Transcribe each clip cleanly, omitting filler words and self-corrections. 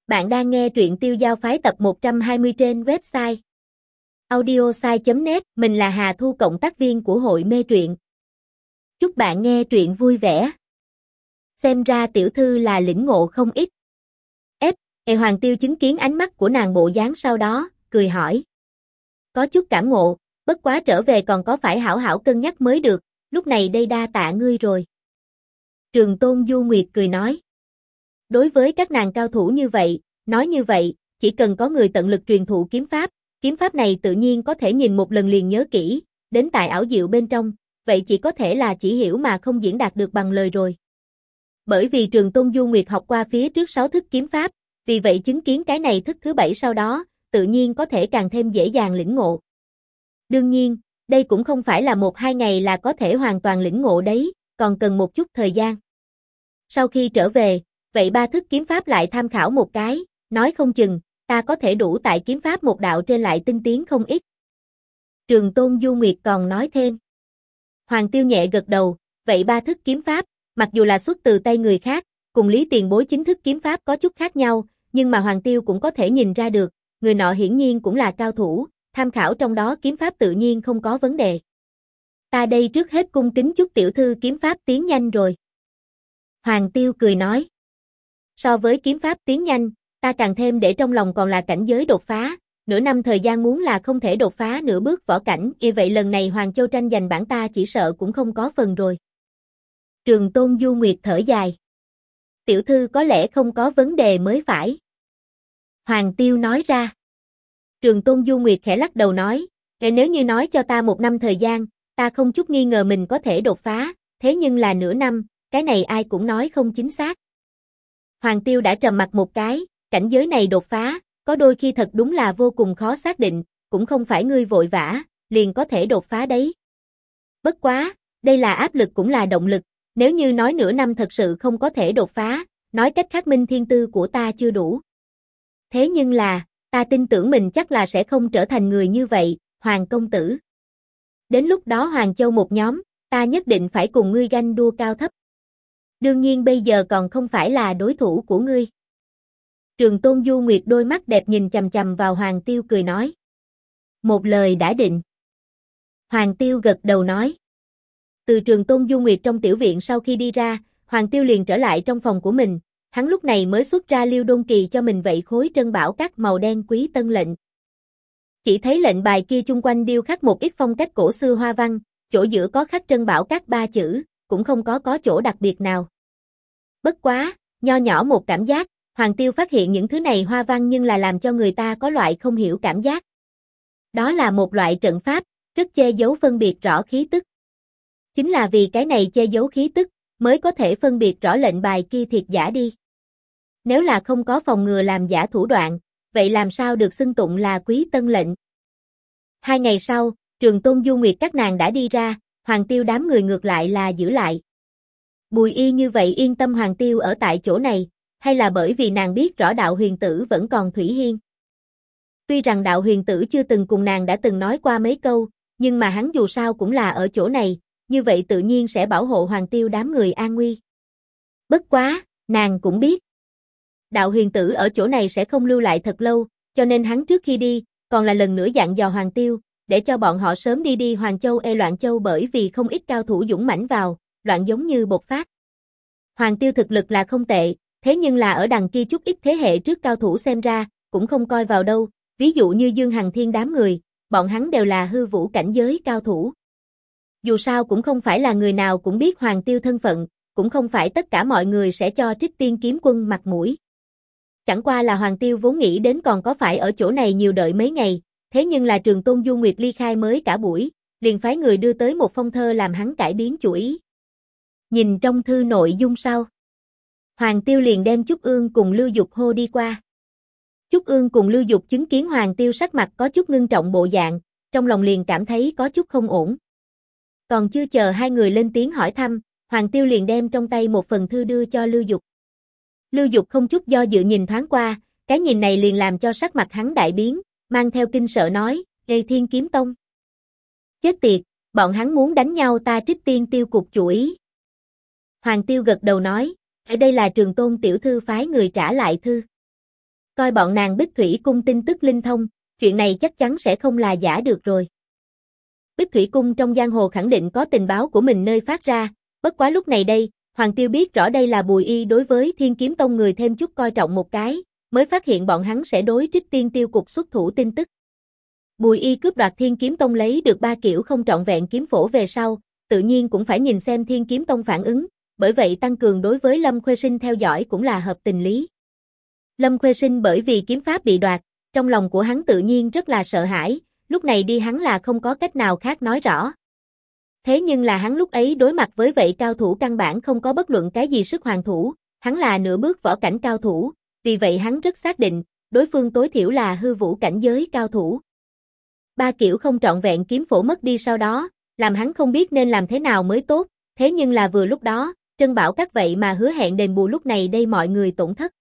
Bạn đang nghe truyện Tiêu Giao Phái tập 120 trên website audiosai.net. Mình là Hà Thu, cộng tác viên của hội mê truyện. Chúc bạn nghe truyện vui vẻ. Xem ra tiểu thư là lĩnh ngộ không ít. Hoàng Tiêu chứng kiến ánh mắt của nàng bộ dáng sau đó, cười hỏi. Có chút cảm ngộ, bất quá trở về còn có phải hảo hảo cân nhắc mới được, lúc này đây đa tạ ngươi rồi. Trường Tôn Du Nguyệt cười nói. Đối với các nàng cao thủ như vậy, nói như vậy, chỉ cần có người tận lực truyền thụ kiếm pháp này tự nhiên có thể nhìn một lần liền nhớ kỹ, đến tại ảo diệu bên trong, vậy chỉ có thể là chỉ hiểu mà không diễn đạt được bằng lời rồi. Bởi vì Trường Tôn Du Nguyệt học qua phía trước 6 thức kiếm pháp, vì vậy chứng kiến cái này thức thứ 7 sau đó, tự nhiên có thể càng thêm dễ dàng lĩnh ngộ. Đương nhiên, đây cũng không phải là 1-2 ngày là có thể hoàn toàn lĩnh ngộ đấy, còn cần một chút thời gian. Sau khi trở về, vậy 3 thức kiếm pháp lại tham khảo một cái, nói không chừng, ta có thể đủ tại kiếm pháp một đạo trên lại tinh tiến không ít. Trường Tôn Du Nguyệt còn nói thêm. Hoàng Tiêu nhẹ gật đầu, vậy 3 thức kiếm pháp, mặc dù là xuất từ tay người khác, cùng Lý Tiền Bối chính thức kiếm pháp có chút khác nhau, nhưng mà Hoàng Tiêu cũng có thể nhìn ra được, người nọ hiển nhiên cũng là cao thủ, tham khảo trong đó kiếm pháp tự nhiên không có vấn đề. Ta đây trước hết cung kính chúc tiểu thư kiếm pháp tiến nhanh rồi. Hoàng Tiêu cười nói. So với kiếm pháp tiến nhanh, ta càng thêm để trong lòng còn là cảnh giới đột phá, nửa năm thời gian muốn là không thể đột phá nửa bước võ cảnh, vậy lần này Hoàng Châu tranh giành bản ta chỉ sợ cũng không có phần rồi. Trường Tôn Du Nguyệt thở dài. Tiểu thư có lẽ không có vấn đề mới phải. Hoàng Tiêu nói ra. Trường Tôn Du Nguyệt khẽ lắc đầu nói, nếu như nói cho ta 1 năm thời gian, ta không chút nghi ngờ mình có thể đột phá, thế nhưng là nửa năm, cái này ai cũng nói không chính xác. Hoàng Tiêu đã trầm mặt một cái, cảnh giới này đột phá, có đôi khi thật đúng là vô cùng khó xác định, cũng không phải ngươi vội vã, liền có thể đột phá đấy. Bất quá, đây là áp lực cũng là động lực, nếu như nói nửa năm thật sự không có thể đột phá, nói cách khác minh thiên tư của ta chưa đủ. Thế nhưng là, ta tin tưởng mình chắc là sẽ không trở thành người như vậy, Hoàng công tử. Đến lúc đó Hoàng Châu một nhóm, ta nhất định phải cùng ngươi ganh đua cao thấp. Đương nhiên bây giờ còn không phải là đối thủ của ngươi. Trường Tôn Du Nguyệt đôi mắt đẹp nhìn chằm chằm vào Hoàng Tiêu cười nói. Một lời đã định. Hoàng Tiêu gật đầu nói. Từ Trường Tôn Du Nguyệt trong tiểu viện sau khi đi ra, Hoàng Tiêu liền trở lại trong phòng của mình, hắn lúc này mới xuất ra Liêu Đôn Kỳ cho mình vậy khối trân bảo các màu đen quý tân lệnh. Chỉ thấy lệnh bài kia chung quanh điêu khắc một ít phong cách cổ xưa hoa văn, chỗ giữa có khắc trân bảo các 3 chữ, cũng không có chỗ đặc biệt nào. Bất quá, nho nhỏ một cảm giác, Hoàng Tiêu phát hiện những thứ này hoa văn nhưng là làm cho người ta có loại không hiểu cảm giác. Đó là một loại trận pháp, rất che giấu phân biệt rõ khí tức. Chính là vì cái này che giấu khí tức, mới có thể phân biệt rõ lệnh bài kia thiệt giả đi. Nếu là không có phòng ngừa làm giả thủ đoạn, vậy làm sao được xưng tụng là quý tân lệnh. 2 ngày sau, Trường Tôn Du Nguyệt các nàng đã đi ra, Hoàng Tiêu đám người ngược lại là giữ lại. Bùi Y như vậy yên tâm Hoàng Tiêu ở tại chỗ này, hay là bởi vì nàng biết rõ đạo huyền tử vẫn còn Thủy Hiên. Tuy rằng đạo huyền tử chưa từng cùng nàng đã từng nói qua mấy câu, nhưng mà hắn dù sao cũng là ở chỗ này, như vậy tự nhiên sẽ bảo hộ Hoàng Tiêu đám người an nguy. Bất quá, nàng cũng biết. Đạo huyền tử ở chỗ này sẽ không lưu lại thật lâu, cho nên hắn trước khi đi, còn là lần nữa dặn dò Hoàng Tiêu, để cho bọn họ sớm đi Hoàng Châu Loạn Châu bởi vì không ít cao thủ dũng mãnh vào, loạn giống như bộc phát. Hoàng Tiêu thực lực là không tệ, thế nhưng là ở đằng kia chút ít thế hệ trước cao thủ xem ra, cũng không coi vào đâu, ví dụ như Dương Hằng Thiên đám người, bọn hắn đều là hư vũ cảnh giới cao thủ. Dù sao cũng không phải là người nào cũng biết Hoàng Tiêu thân phận, cũng không phải tất cả mọi người sẽ cho Trích Tiên Kiếm Quân mặt mũi. Chẳng qua là Hoàng Tiêu vốn nghĩ đến còn có phải ở chỗ này nhiều đợi mấy ngày, thế nhưng là Trường Tôn Du Nguyệt ly khai mới cả buổi, liền phái người đưa tới một phong thơ làm hắn cải biến chủ ý. Nhìn trong thư nội dung sau, Hoàng Tiêu liền đem Trúc Ương cùng Lưu Dục hô đi qua. Trúc Ương cùng Lưu Dục chứng kiến Hoàng Tiêu sắc mặt có chút ngưng trọng bộ dạng, trong lòng liền cảm thấy có chút không ổn. Còn chưa chờ hai người lên tiếng hỏi thăm, Hoàng Tiêu liền đem trong tay một phần thư đưa cho Lưu Dục. Lưu Dục không chút do dự nhìn thoáng qua, cái nhìn này liền làm cho sắc mặt hắn đại biến, mang theo kinh sợ nói, Ê Thiên Kiếm Tông. Chết tiệt, bọn hắn muốn đánh nhau ta Trích Tiên tiêu cục chủ ý. Hoàng Tiêu gật đầu nói, ở đây là Trường Tôn tiểu thư phái người trả lại thư. Coi bọn nàng Bích Thủy Cung tin tức linh thông, chuyện này chắc chắn sẽ không là giả được rồi. Bích Thủy Cung trong giang hồ khẳng định có tình báo của mình nơi phát ra, bất quá lúc này đây, Hoàng Tiêu biết rõ đây là Bùi Y đối với Thiên Kiếm Tông người thêm chút coi trọng một cái, mới phát hiện bọn hắn sẽ đối Trích Tiên Tiêu Cục xuất thủ tin tức. Bùi Y cướp đoạt Thiên Kiếm Tông lấy được 3 kiểu không trọn vẹn kiếm phổ về sau, tự nhiên cũng phải nhìn xem Thiên Kiếm Tông phản ứng, bởi vậy tăng cường đối với Lâm Khuê Sinh theo dõi cũng là hợp tình lý. Lâm Khuê Sinh bởi vì kiếm pháp bị đoạt, trong lòng của hắn tự nhiên rất là sợ hãi, lúc này đi hắn là không có cách nào khác nói rõ. Thế nhưng là hắn lúc ấy đối mặt với vậy cao thủ căn bản không có bất luận cái gì sức hoàn thủ, hắn là nửa bước võ cảnh cao thủ, vì vậy hắn rất xác định, đối phương tối thiểu là hư vũ cảnh giới cao thủ. 3 kiểu không trọn vẹn kiếm phổ mất đi sau đó, làm hắn không biết nên làm thế nào mới tốt, thế nhưng là vừa lúc đó, Trân Bảo Các vậy mà hứa hẹn đền bù lúc này đây mọi người tổn thất.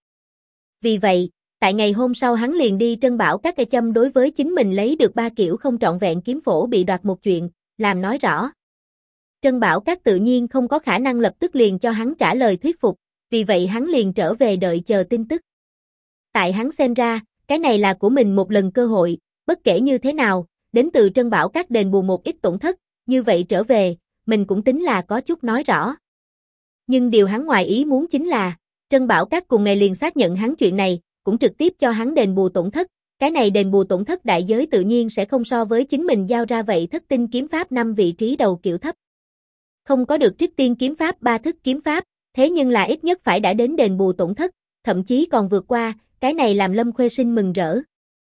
Vì vậy, tại ngày hôm sau hắn liền đi Trân Bảo Các cây châm đối với chính mình lấy được 3 kiểu không trọn vẹn kiếm phổ bị đoạt một chuyện, làm nói rõ. Trân Bảo Các tự nhiên không có khả năng lập tức liền cho hắn trả lời thuyết phục, vì vậy hắn liền trở về đợi chờ tin tức. Tại hắn xem ra, cái này là của mình một lần cơ hội, bất kể như thế nào, đến từ Trân Bảo Các đền bù một ít tổn thất, như vậy trở về, mình cũng tính là có chút nói rõ. Nhưng điều hắn ngoài ý muốn chính là, Trân Bảo Các cùng ngày liền xác nhận hắn chuyện này, cũng trực tiếp cho hắn đền bù tổn thất, cái này đền bù tổn thất đại giới tự nhiên sẽ không so với chính mình giao ra vậy thất tinh kiếm pháp 5 vị trí đầu kiểu thấp. Không có được Trích Tiên kiếm pháp 3 thức kiếm pháp, thế nhưng là ít nhất phải đã đến đền bù tổn thất, thậm chí còn vượt qua, cái này làm Lâm Khuê Sinh mừng rỡ.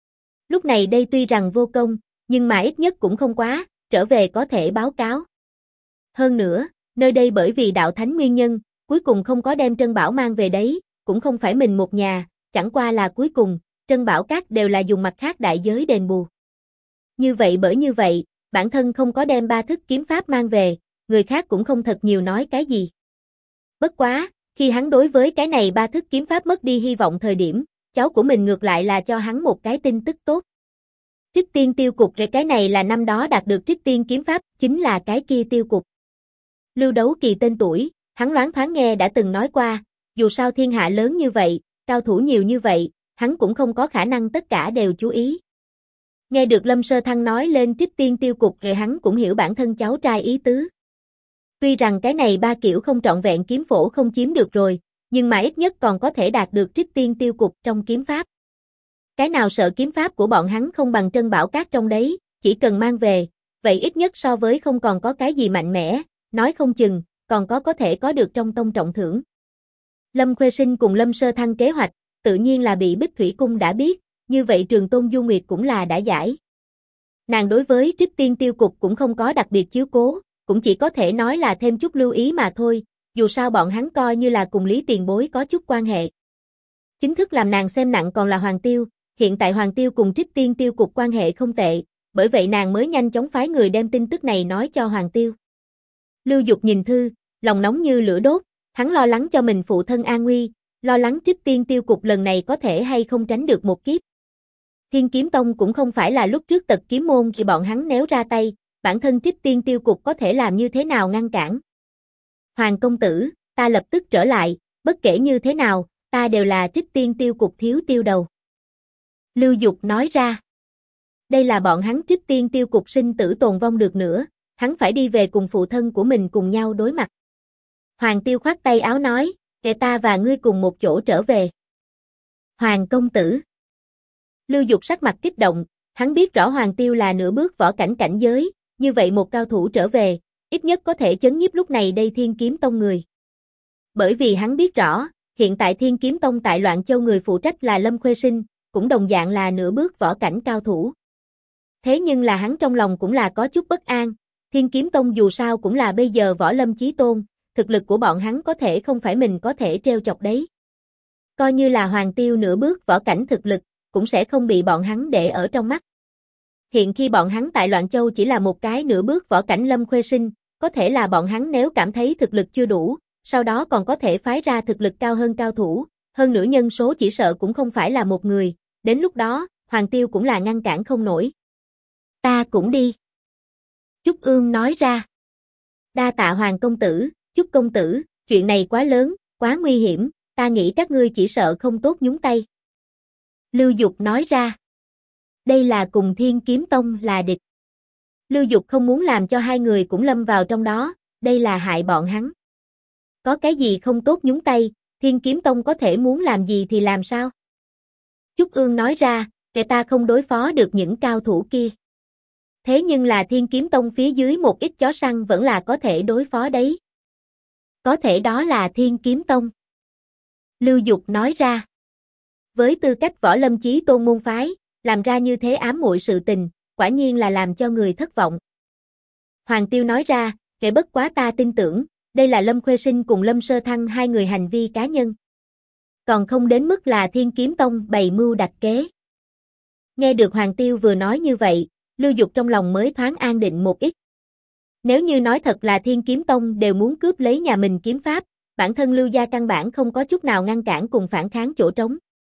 Lúc này đây tuy rằng vô công, nhưng mà ít nhất cũng không quá, trở về có thể báo cáo. Hơn nữa, nơi đây bởi vì đạo thánh nguyên nhân, cuối cùng không có đem Trân Bảo mang về đấy, cũng không phải mình một nhà, chẳng qua là cuối cùng, Trân Bảo Các đều là dùng mặt khác đại giới đền bù. Như vậy, bản thân không có đem 3 thức kiếm pháp mang về, người khác cũng không thật nhiều nói cái gì. Bất quá, khi hắn đối với cái này 3 thức kiếm pháp mất đi hy vọng thời điểm, cháu của mình ngược lại là cho hắn một cái tin tức tốt. Trích Tiên Tiêu Cục cái này là năm đó đạt được Trích Tiên kiếm pháp, chính là cái kia tiêu cục. Lưu Đấu Kỳ tên tuổi, hắn loáng thoáng nghe đã từng nói qua, dù sao thiên hạ lớn như vậy, cao thủ nhiều như vậy, hắn cũng không có khả năng tất cả đều chú ý. Nghe được Lâm Sơ Thăng nói lên Trích Tiên Tiêu Cục rồi hắn cũng hiểu bản thân cháu trai ý tứ. Tuy rằng cái này 3 kiểu không trọn vẹn kiếm phổ không chiếm được rồi, nhưng mà ít nhất còn có thể đạt được Trích Tiên Tiêu Cục trong kiếm pháp. Cái nào sợ kiếm pháp của bọn hắn không bằng Trân Bảo Các trong đấy, chỉ cần mang về, vậy ít nhất so với không còn có cái gì mạnh mẽ, nói không chừng, còn có thể có được trong tông trọng thưởng. Lâm Khuê Sinh cùng Lâm Sơ Thăng kế hoạch, tự nhiên là bị Bích Thủy Cung đã biết, như vậy Trường Tôn Du Nguyệt cũng là đã giải. Nàng đối với Trích Tiên Tiêu Cục cũng không có đặc biệt chiếu cố, cũng chỉ có thể nói là thêm chút lưu ý mà thôi, dù sao bọn hắn coi như là cùng Lý Tiền Bối có chút quan hệ. Chính thức làm nàng xem nặng còn là Hoàng Tiêu, hiện tại Hoàng Tiêu cùng Trích Tiên Tiêu Cục quan hệ không tệ, bởi vậy nàng mới nhanh chóng phái người đem tin tức này nói cho Hoàng Tiêu. Lưu Dục nhìn thư, lòng nóng như lửa đốt, hắn lo lắng cho mình phụ thân an nguy, lo lắng Trích Tiên Tiêu Cục lần này có thể hay không tránh được một kiếp. Thiên Kiếm Tông cũng không phải là lúc trước Tật Kiếm Môn khi bọn hắn nếu ra tay, bản thân Trích Tiên Tiêu Cục có thể làm như thế nào ngăn cản. Hoàng công tử, ta lập tức trở lại, bất kể như thế nào, ta đều là Trích Tiên Tiêu Cục thiếu tiêu đầu. Lưu Dục nói ra. Đây là bọn hắn Trích Tiên Tiêu Cục sinh tử tồn vong được nữa, hắn phải đi về cùng phụ thân của mình cùng nhau đối mặt. Hoàng Tiêu khoát tay áo nói, kệ ta và ngươi cùng một chỗ trở về. Hoàng công tử. Lưu Dục sắc mặt kích động, hắn biết rõ Hoàng Tiêu là nửa bước võ cảnh cảnh giới, như vậy một cao thủ trở về, ít nhất có thể chấn nhiếp lúc này đây Thiên Kiếm Tông người. Bởi vì hắn biết rõ, hiện tại Thiên Kiếm Tông tại Loạn Châu người phụ trách là Lâm Khuê Sinh, cũng đồng dạng là nửa bước võ cảnh cao thủ. Thế nhưng là hắn trong lòng cũng là có chút bất an, Thiên Kiếm Tông dù sao cũng là bây giờ võ lâm chí tôn, thực lực của bọn hắn có thể không phải mình có thể treo chọc đấy. Coi như là Hoàng Tiêu nửa bước võ cảnh thực lực, cũng sẽ không bị bọn hắn để ở trong mắt. Hiện khi bọn hắn tại Loạn Châu chỉ là một cái nửa bước võ cảnh Lâm Khuê Sinh, có thể là bọn hắn nếu cảm thấy thực lực chưa đủ, sau đó còn có thể phái ra thực lực cao hơn cao thủ, hơn nữa nhân số chỉ sợ cũng không phải là một người, đến lúc đó, Hoàng Tiêu cũng là ngăn cản không nổi. Ta cũng đi. Trúc Ương nói ra. Đa tạ Hoàng công tử, Trúc công tử, chuyện này quá lớn, quá nguy hiểm, ta nghĩ các ngươi chỉ sợ không tốt nhúng tay. Lưu Dục nói ra. Đây là cùng Thiên Kiếm Tông là địch. Lưu Dục không muốn làm cho hai người cũng lâm vào trong đó, đây là hại bọn hắn. Có cái gì không tốt nhúng tay, Thiên Kiếm Tông có thể muốn làm gì thì làm sao? Trúc Ương nói ra, kẻ ta không đối phó được những cao thủ kia. Thế nhưng là Thiên Kiếm Tông phía dưới một ít chó săn vẫn là có thể đối phó đấy. Có thể đó là Thiên Kiếm Tông. Lưu Dục nói ra. Với tư cách Võ Lâm Chí Tôn môn phái, làm ra như thế ám muội sự tình, quả nhiên là làm cho người thất vọng. Hoàng Tiêu nói ra, kể bất quá ta tin tưởng, đây là Lâm Khuê Sinh cùng Lâm Sơ Thăng hai người hành vi cá nhân. Còn không đến mức là Thiên Kiếm Tông bày mưu đặt kế. Nghe được Hoàng Tiêu vừa nói như vậy, Lưu Dục trong lòng mới thoáng an định một ít. Nếu như nói thật là Thiên Kiếm Tông đều muốn cướp lấy nhà mình kiếm pháp, bản thân Lưu gia căn bản không có chút nào ngăn cản cùng phản kháng chỗ trống.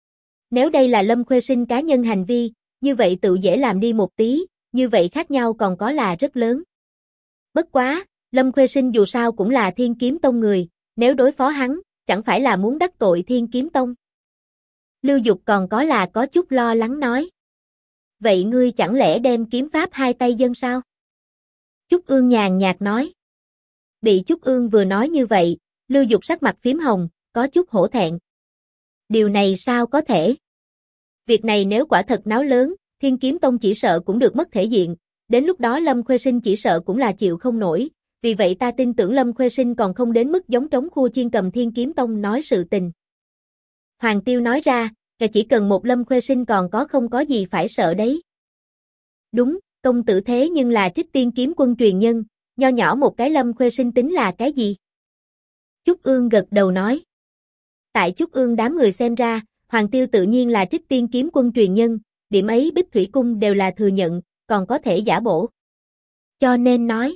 Nếu đây là Lâm Khuê Sinh cá nhân hành vi, như vậy tự dễ làm đi một tí, như vậy khác nhau còn có là rất lớn. Bất quá, Lâm Khuê Sinh dù sao cũng là Thiên Kiếm Tông người, nếu đối phó hắn, chẳng phải là muốn đắc tội Thiên Kiếm Tông. Lưu Dục còn có là có chút lo lắng nói. Vậy ngươi chẳng lẽ đem kiếm pháp hai tay dâng sao? Trúc Ương nhàn nhạt nói. Bị Trúc Ương vừa nói như vậy, Lưu Dục sắc mặt phím hồng, có chút hổ thẹn. Điều này sao có thể? Việc này nếu quả thật náo lớn, Thiên Kiếm Tông chỉ sợ cũng được mất thể diện, đến lúc đó Lâm Khuê Sinh chỉ sợ cũng là chịu không nổi, vì vậy ta tin tưởng Lâm Khuê Sinh còn không đến mức giống trống khua chiên cầm Thiên Kiếm Tông nói sự tình. Hoàng Tiêu nói ra, chỉ cần một Lâm Khuê Sinh còn có không có gì phải sợ đấy. Đúng, công tử thế nhưng là Trích Tiên Kiếm Quân truyền nhân, nho nhỏ một cái Lâm Khuê Sinh tính là cái gì? Trúc Ương gật đầu nói. Tại Trúc Ương đám người xem ra, Hoàng Tiêu tự nhiên là Trích Tiên Kiếm Quân truyền nhân, điểm ấy Bích Thủy Cung đều là thừa nhận, còn có thể giả bổ. Cho nên nói,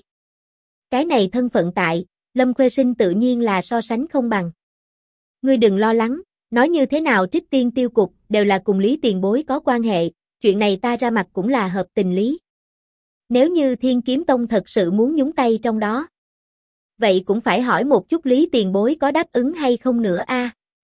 cái này thân phận tại, Lâm Khuê Sinh tự nhiên là so sánh không bằng. Ngươi đừng lo lắng, nói như thế nào Trích Tiên Tiêu Cục đều là cùng Lý tiền bối có quan hệ, chuyện này ta ra mặt cũng là hợp tình lý. Nếu như Thiên Kiếm Tông thật sự muốn nhúng tay trong đó, vậy cũng phải hỏi một chút Lý tiền bối có đáp ứng hay không nữa a.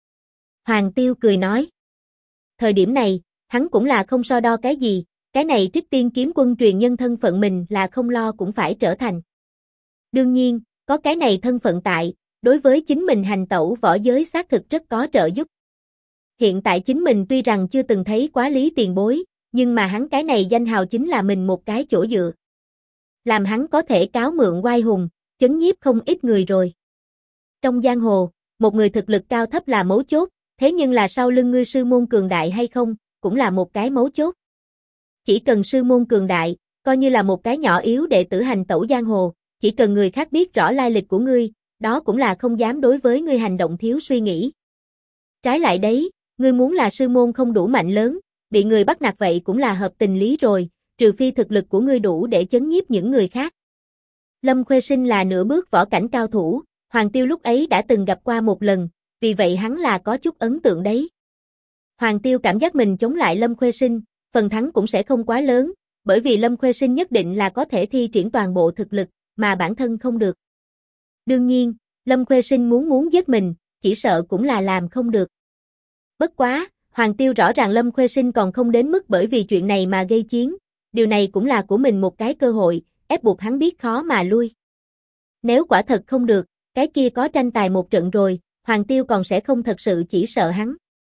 Hoàng Tiêu cười nói. Thời điểm này, hắn cũng là không so đo cái gì, cái này Trích Tiên Kiếm Quân truyền nhân thân phận mình là không lo cũng phải trở thành. Đương nhiên, có cái này thân phận tại, đối với chính mình hành tẩu võ giới xác thực rất có trợ giúp. Hiện tại chính mình tuy rằng chưa từng thấy quá Lý tiền bối, nhưng mà hắn cái này danh hào chính là mình một cái chỗ dựa. Làm hắn có thể cáo mượn oai hùng, chấn nhiếp không ít người rồi. Trong giang hồ, một người thực lực cao thấp là mấu chốt, thế nhưng là sau lưng ngươi sư môn cường đại hay không, cũng là một cái mấu chốt. Chỉ cần sư môn cường đại, coi như là một cái nhỏ yếu đệ tử hành tẩu giang hồ, chỉ cần người khác biết rõ lai lịch của ngươi, đó cũng là không dám đối với ngươi hành động thiếu suy nghĩ. Trái lại đấy, ngươi muốn là sư môn không đủ mạnh lớn, bị người bắt nạt vậy cũng là hợp tình lý rồi, trừ phi thực lực của ngươi đủ để chấn nhiếp những người khác. Lâm Khuê Sinh là nửa bước võ cảnh cao thủ, Hoàng Tiêu lúc ấy đã từng gặp qua một lần, vì vậy hắn là có chút ấn tượng đấy. Hoàng Tiêu cảm giác mình chống lại Lâm Khuê Sinh, phần thắng cũng sẽ không quá lớn, bởi vì Lâm Khuê Sinh nhất định là có thể thi triển toàn bộ thực lực, mà bản thân không được. Đương nhiên, Lâm Khuê Sinh muốn giết mình, chỉ sợ cũng là làm không được. Bất quá, Hoàng Tiêu rõ ràng Lâm Khuê Sinh còn không đến mức bởi vì chuyện này mà gây chiến, điều này cũng là của mình một cái cơ hội, ép buộc hắn biết khó mà lui. Nếu quả thật không được, cái kia có tranh tài một trận rồi, Hoàng Tiêu còn sẽ không thật sự chỉ sợ hắn.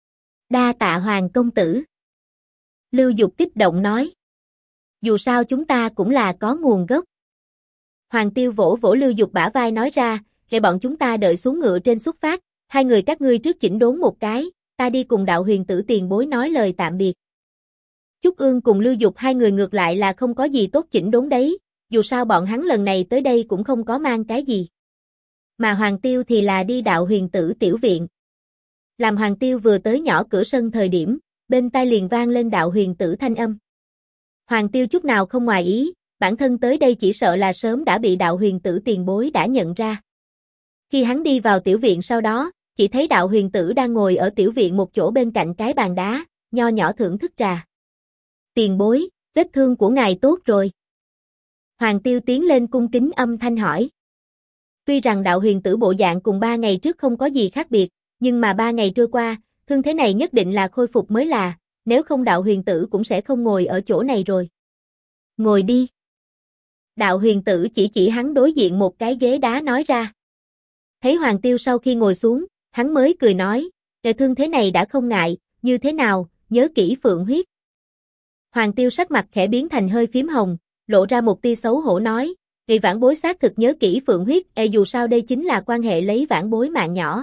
Đa tạ Hoàng công tử. Lưu Dục kích động nói. Dù sao chúng ta cũng là có nguồn gốc. Hoàng Tiêu vỗ vỗ Lưu Dục bả vai nói ra, để bọn chúng ta đợi xuống ngựa trên xuất phát, hai người các ngươi trước chỉnh đốn một cái, ta đi cùng Đạo Huyền Tử tiền bối nói lời tạm biệt. Trúc Ương cùng Lưu Dục hai người ngược lại là không có gì tốt chỉnh đốn đấy, dù sao bọn hắn lần này tới đây cũng không có mang cái gì. Mà Hoàng Tiêu thì là đi Đạo Huyền Tử tiểu viện. Làm Hoàng Tiêu vừa tới nhỏ cửa sân thời điểm, bên tai liền vang lên Đạo Huyền Tử thanh âm. Hoàng Tiêu chút nào không ngoài ý, bản thân tới đây chỉ sợ là sớm đã bị Đạo Huyền Tử tiền bối đã nhận ra. Khi hắn đi vào tiểu viện sau đó, chỉ thấy Đạo Huyền Tử đang ngồi ở tiểu viện một chỗ bên cạnh cái bàn đá, nho nhỏ thưởng thức trà. Tiền bối, vết thương của ngài tốt rồi. Hoàng Tiêu tiến lên cung kính âm thanh hỏi. Tuy rằng Đạo Huyền Tử bộ dạng cùng 3 ngày trước không có gì khác biệt, nhưng mà 3 ngày trôi qua, thương thế này nhất định là khôi phục mới là, nếu không Đạo Huyền Tử cũng sẽ không ngồi ở chỗ này rồi. Ngồi đi. Đạo Huyền Tử chỉ hắn đối diện một cái ghế đá nói ra. Thấy Hoàng Tiêu sau khi ngồi xuống, hắn mới cười nói, kẻ thương thế này đã không ngại, như thế nào, nhớ kỹ Phượng huyết. Hoàng Tiêu sắc mặt khẽ biến thành hơi phím hồng, lộ ra một tia xấu hổ nói, vì vãn bối xác thực nhớ kỹ Phượng huyết, dù sao đây chính là quan hệ lấy vãn bối mạng nhỏ.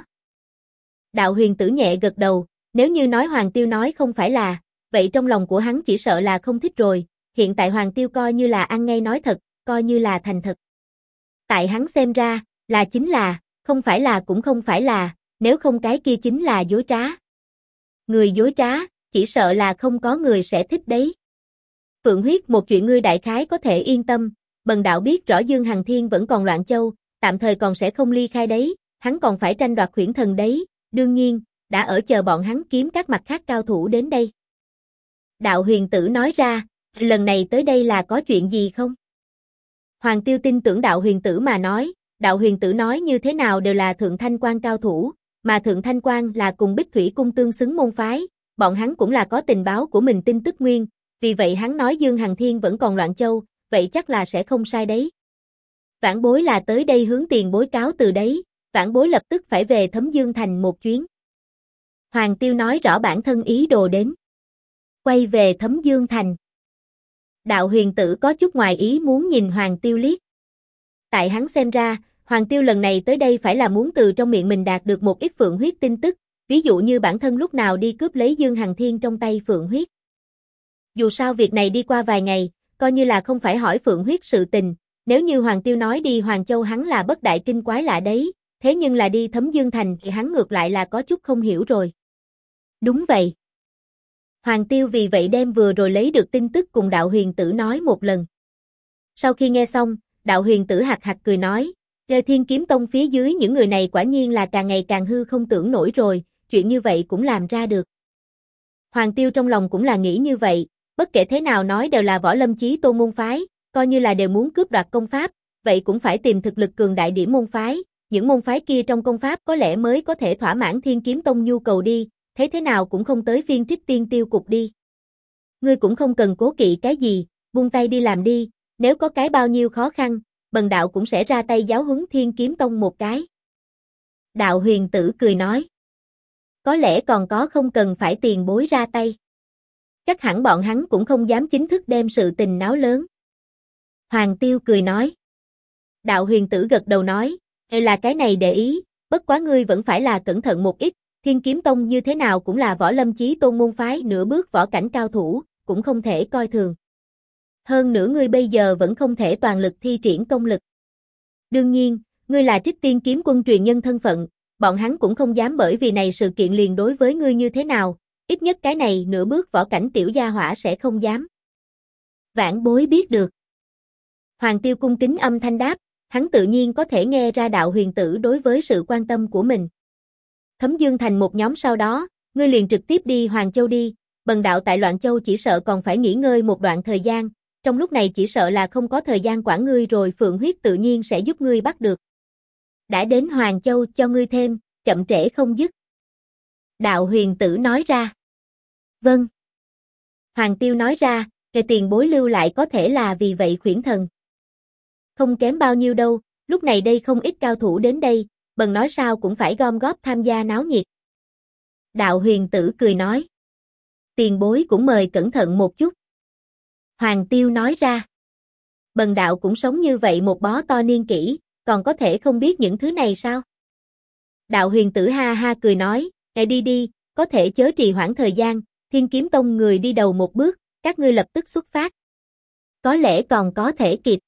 Đạo Huyền Tử nhẹ gật đầu, nếu như nói Hoàng Tiêu nói không phải là, vậy trong lòng của hắn chỉ sợ là không thích rồi, hiện tại Hoàng Tiêu coi như là ăn ngay nói thật, coi như là thành thật. Tại hắn xem ra, là chính là, không phải là cũng không phải là, nếu không cái kia chính là dối trá. Người dối trá, chỉ sợ là không có người sẽ thích đấy. Phượng huyết một chuyện ngươi đại khái có thể yên tâm, bần đạo biết rõ Dương Hằng Thiên vẫn còn Loạn Châu, tạm thời còn sẽ không ly khai đấy, hắn còn phải tranh đoạt Huyễn Thần đấy, đương nhiên, đã ở chờ bọn hắn kiếm các mặt khác cao thủ đến đây. Đạo Huyền Tử nói ra, lần này tới đây là có chuyện gì không? Hoàng Tiêu tin tưởng Đạo Huyền Tử mà nói, Đạo Huyền Tử nói như thế nào đều là Thượng Thanh Quan cao thủ, mà Thượng Thanh Quan là cùng Bích Thủy Cung tương xứng môn phái, bọn hắn cũng là có tình báo của mình tin tức nguyên, vì vậy hắn nói Dương Hằng Thiên vẫn còn Loạn Châu, vậy chắc là sẽ không sai đấy. Vãn bối là tới đây hướng tiền bối cáo từ đấy, vãn bối lập tức phải về Thấm Dương Thành một chuyến. Hoàng Tiêu nói rõ bản thân ý đồ đến. Quay về Thấm Dương Thành. Đạo Huyền Tử có chút ngoài ý muốn nhìn Hoàng Tiêu liếc. Tại hắn xem ra, Hoàng Tiêu lần này tới đây phải là muốn từ trong miệng mình đạt được một ít Phượng huyết tin tức, ví dụ như bản thân lúc nào đi cướp lấy Dương Hằng Thiên trong tay Phượng huyết. Dù sao việc này đi qua vài ngày, coi như là không phải hỏi Phượng huyết sự tình, nếu như Hoàng Tiêu nói đi Hoàng Châu hắn là bất đại kinh quái lạ đấy, thế nhưng là đi Thấm Dương Thành thì hắn ngược lại là có chút không hiểu rồi. Đúng vậy. Hoàng Tiêu vì vậy đem vừa rồi lấy được tin tức cùng Đạo Huyền Tử nói một lần. Sau khi nghe xong, Đạo Huyền Tử hạc hạc cười nói, Thiên Kiếm Tông phía dưới những người này quả nhiên là càng ngày càng hư không tưởng nổi rồi, chuyện như vậy cũng làm ra được. Hoàng Tiêu trong lòng cũng là nghĩ như vậy, bất kể thế nào nói đều là Võ Lâm Chí Tôn môn phái, coi như là đều muốn cướp đoạt công pháp, vậy cũng phải tìm thực lực cường đại điểm môn phái, những môn phái kia trong công pháp có lẽ mới có thể thỏa mãn Thiên Kiếm Tông nhu cầu đi, thế nào cũng không tới phiên Trích Tiên Tiêu cục đi. Ngươi cũng không cần cố kỵ cái gì, buông tay đi làm đi, nếu có cái bao nhiêu khó khăn, bần đạo cũng sẽ ra tay giáo huấn Thiên Kiếm Tông một cái. Đạo Huyền Tử cười nói. Có lẽ còn có không cần phải tiền bối ra tay. Chắc hẳn bọn hắn cũng không dám chính thức đem sự tình náo lớn. Hoàng Tiêu cười nói. Đạo Huyền Tử gật đầu nói, là cái này để ý, bất quá ngươi vẫn phải là cẩn thận một ít, Thiên Kiếm Tông như thế nào cũng là Võ Lâm Chí Tôn môn phái nửa bước võ cảnh cao thủ, cũng không thể coi thường. Hơn nữa ngươi bây giờ vẫn không thể toàn lực thi triển công lực. Đương nhiên, ngươi là Trích Tiên Kiếm Quân truyền nhân thân phận, bọn hắn cũng không dám bởi vì này sự kiện liền đối với ngươi như thế nào, ít nhất cái này nửa bước võ cảnh tiểu gia hỏa sẽ không dám. Vãn bối biết được. Hoàng Tiêu cung kính âm thanh đáp, hắn tự nhiên có thể nghe ra Đạo Huyền Tử đối với sự quan tâm của mình. Thấm Dương Thành một nhóm sau đó, ngươi liền trực tiếp đi Hoàng Châu đi, bần đạo tại Loạn Châu chỉ sợ còn phải nghỉ ngơi một đoạn thời gian, trong lúc này chỉ sợ là không có thời gian quản ngươi rồi Phượng huyết tự nhiên sẽ giúp ngươi bắt được. Đã đến Hoàng Châu cho ngươi thêm, chậm trễ không dứt. Đạo Huyền Tử nói ra. Vâng. Hoàng Tiêu nói ra, cái tiền bối lưu lại có thể là vì vậy Khuyển Thần. Không kém bao nhiêu đâu, lúc này đây không ít cao thủ đến đây, bần nói sao cũng phải gom góp tham gia náo nhiệt. Đạo Huyền Tử cười nói. Tiền bối cũng mời cẩn thận một chút. Hoàng Tiêu nói ra. Bần đạo cũng sống như vậy một bó to niên kỷ, còn có thể không biết những thứ này sao? Đạo Huyền Tử ha ha cười nói, đi đi, có thể chớ trì hoãn thời gian, Thiên Kiếm Tông người đi đầu một bước, các ngươi lập tức xuất phát. Có lẽ còn có thể kịp.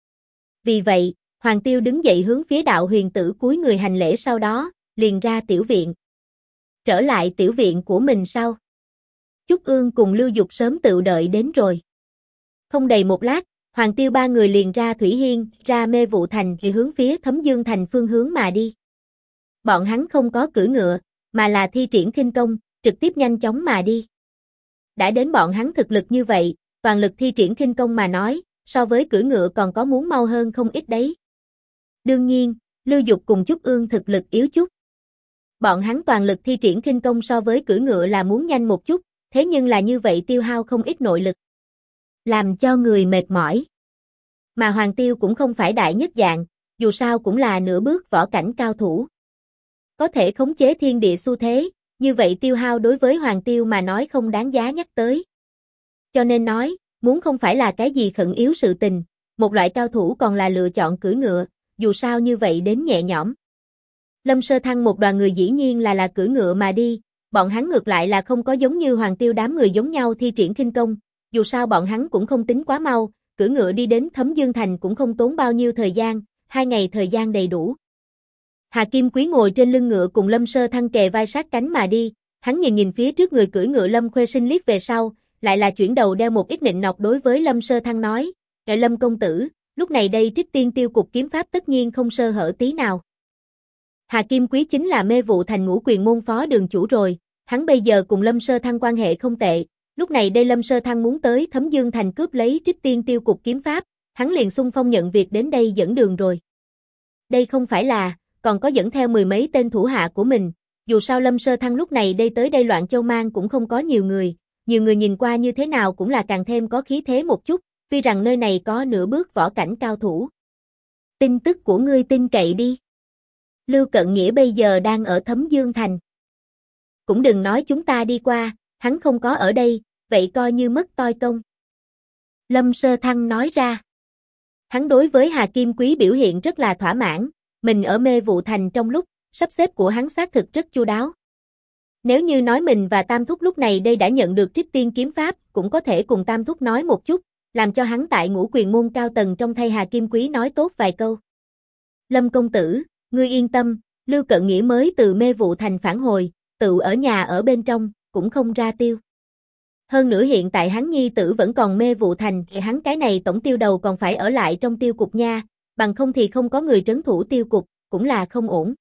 Vì vậy, Hoàng Tiêu đứng dậy hướng phía Đạo Huyền Tử cúi người hành lễ sau đó, liền ra tiểu viện. Trở lại tiểu viện của mình sau. Trúc Ương cùng Lưu Dục sớm tự đợi đến rồi. Không đầy một lát, Hoàng Tiêu ba người liền ra Thủy Hiên, ra Mê Vụ Thành thì hướng phía Thấm Dương Thành phương hướng mà đi. Bọn hắn không có cưỡi ngựa, mà là thi triển khinh công, trực tiếp nhanh chóng mà đi. Đã đến bọn hắn thực lực như vậy, toàn lực thi triển khinh công mà nói, so với cưỡi ngựa còn có muốn mau hơn không ít đấy. Đương nhiên, Lưu Dục cùng Trúc Ương thực lực yếu chút. Bọn hắn toàn lực thi triển khinh công so với cưỡi ngựa là muốn nhanh một chút, thế nhưng là như vậy tiêu hao không ít nội lực, làm cho người mệt mỏi. Mà Hoàng Tiêu cũng không phải đại nhất dạng, dù sao cũng là nửa bước võ cảnh cao thủ. Có thể khống chế thiên địa xu thế, như vậy tiêu hao đối với Hoàng Tiêu mà nói không đáng giá nhắc tới. Cho nên nói, muốn không phải là cái gì khẩn yếu sự tình, một loại cao thủ còn là lựa chọn cưỡi ngựa, dù sao như vậy đến nhẹ nhõm. Lâm Sơ Thăng một đoàn người dĩ nhiên là cưỡi ngựa mà đi, bọn hắn ngược lại là không có giống như Hoàng Tiêu đám người giống nhau thi triển khinh công, dù sao bọn hắn cũng không tính quá mau, cưỡi ngựa đi đến Thấm Dương Thành cũng không tốn bao nhiêu thời gian, 2 ngày thời gian đầy đủ. Hà Kim Quý ngồi trên lưng ngựa cùng Lâm Sơ Thăng kề vai sát cánh mà đi, hắn nhìn phía trước người cưỡi ngựa Lâm Khuê Sinh liếc về sau, lại là chuyển đầu đeo một ít nịnh nọt đối với Lâm Sơ Thăng nói, Lâm công tử, lúc này đây Trích Tiên Tiêu Cục kiếm pháp tất nhiên không sơ hở tí nào. Hà Kim Quý chính là Mê Vụ Thành Ngũ Quyền môn phó đường chủ rồi, hắn bây giờ cùng Lâm Sơ Thăng quan hệ không tệ, lúc này đây Lâm Sơ Thăng muốn tới Thấm Dương Thành cướp lấy Trích Tiên Tiêu Cục kiếm pháp, hắn liền xung phong nhận việc đến đây dẫn đường rồi. Đây không phải là, còn có dẫn theo 10 mấy tên thủ hạ của mình, dù sao Lâm Sơ Thăng lúc này đây tới đây Loạn Châu Mang cũng không có nhiều người nhìn qua như thế nào cũng là càng thêm có khí thế một chút, tuy rằng nơi này có nửa bước võ cảnh cao thủ. Tin tức của ngươi tin cậy đi. Lưu Cận Nghĩa bây giờ đang ở Thấm Dương Thành. Cũng đừng nói chúng ta đi qua, hắn không có ở đây, vậy coi như mất toi công. Lâm Sơ Thăng nói ra. Hắn đối với Hà Kim Quý biểu hiện rất là thỏa mãn, mình ở Mê Vụ Thành trong lúc, sắp xếp của hắn xác thực rất chu đáo. Nếu như nói mình và Tam Thúc lúc này đây đã nhận được Trích Tiên kiếm pháp, cũng có thể cùng Tam Thúc nói một chút, làm cho hắn tại Ngũ Quyền môn cao tầng trong thay Hà Kim Quý nói tốt vài câu. Lâm công tử, ngươi yên tâm, Lưu Cận Nghĩa mới từ Mê Vụ Thành phản hồi, tự ở nhà ở bên trong, cũng không ra tiêu. Hơn nữa hiện tại hắn nhi tử vẫn còn Mê Vụ Thành, thì hắn cái này tổng tiêu đầu còn phải ở lại trong tiêu cục nha, bằng không thì không có người trấn thủ tiêu cục, cũng là không ổn.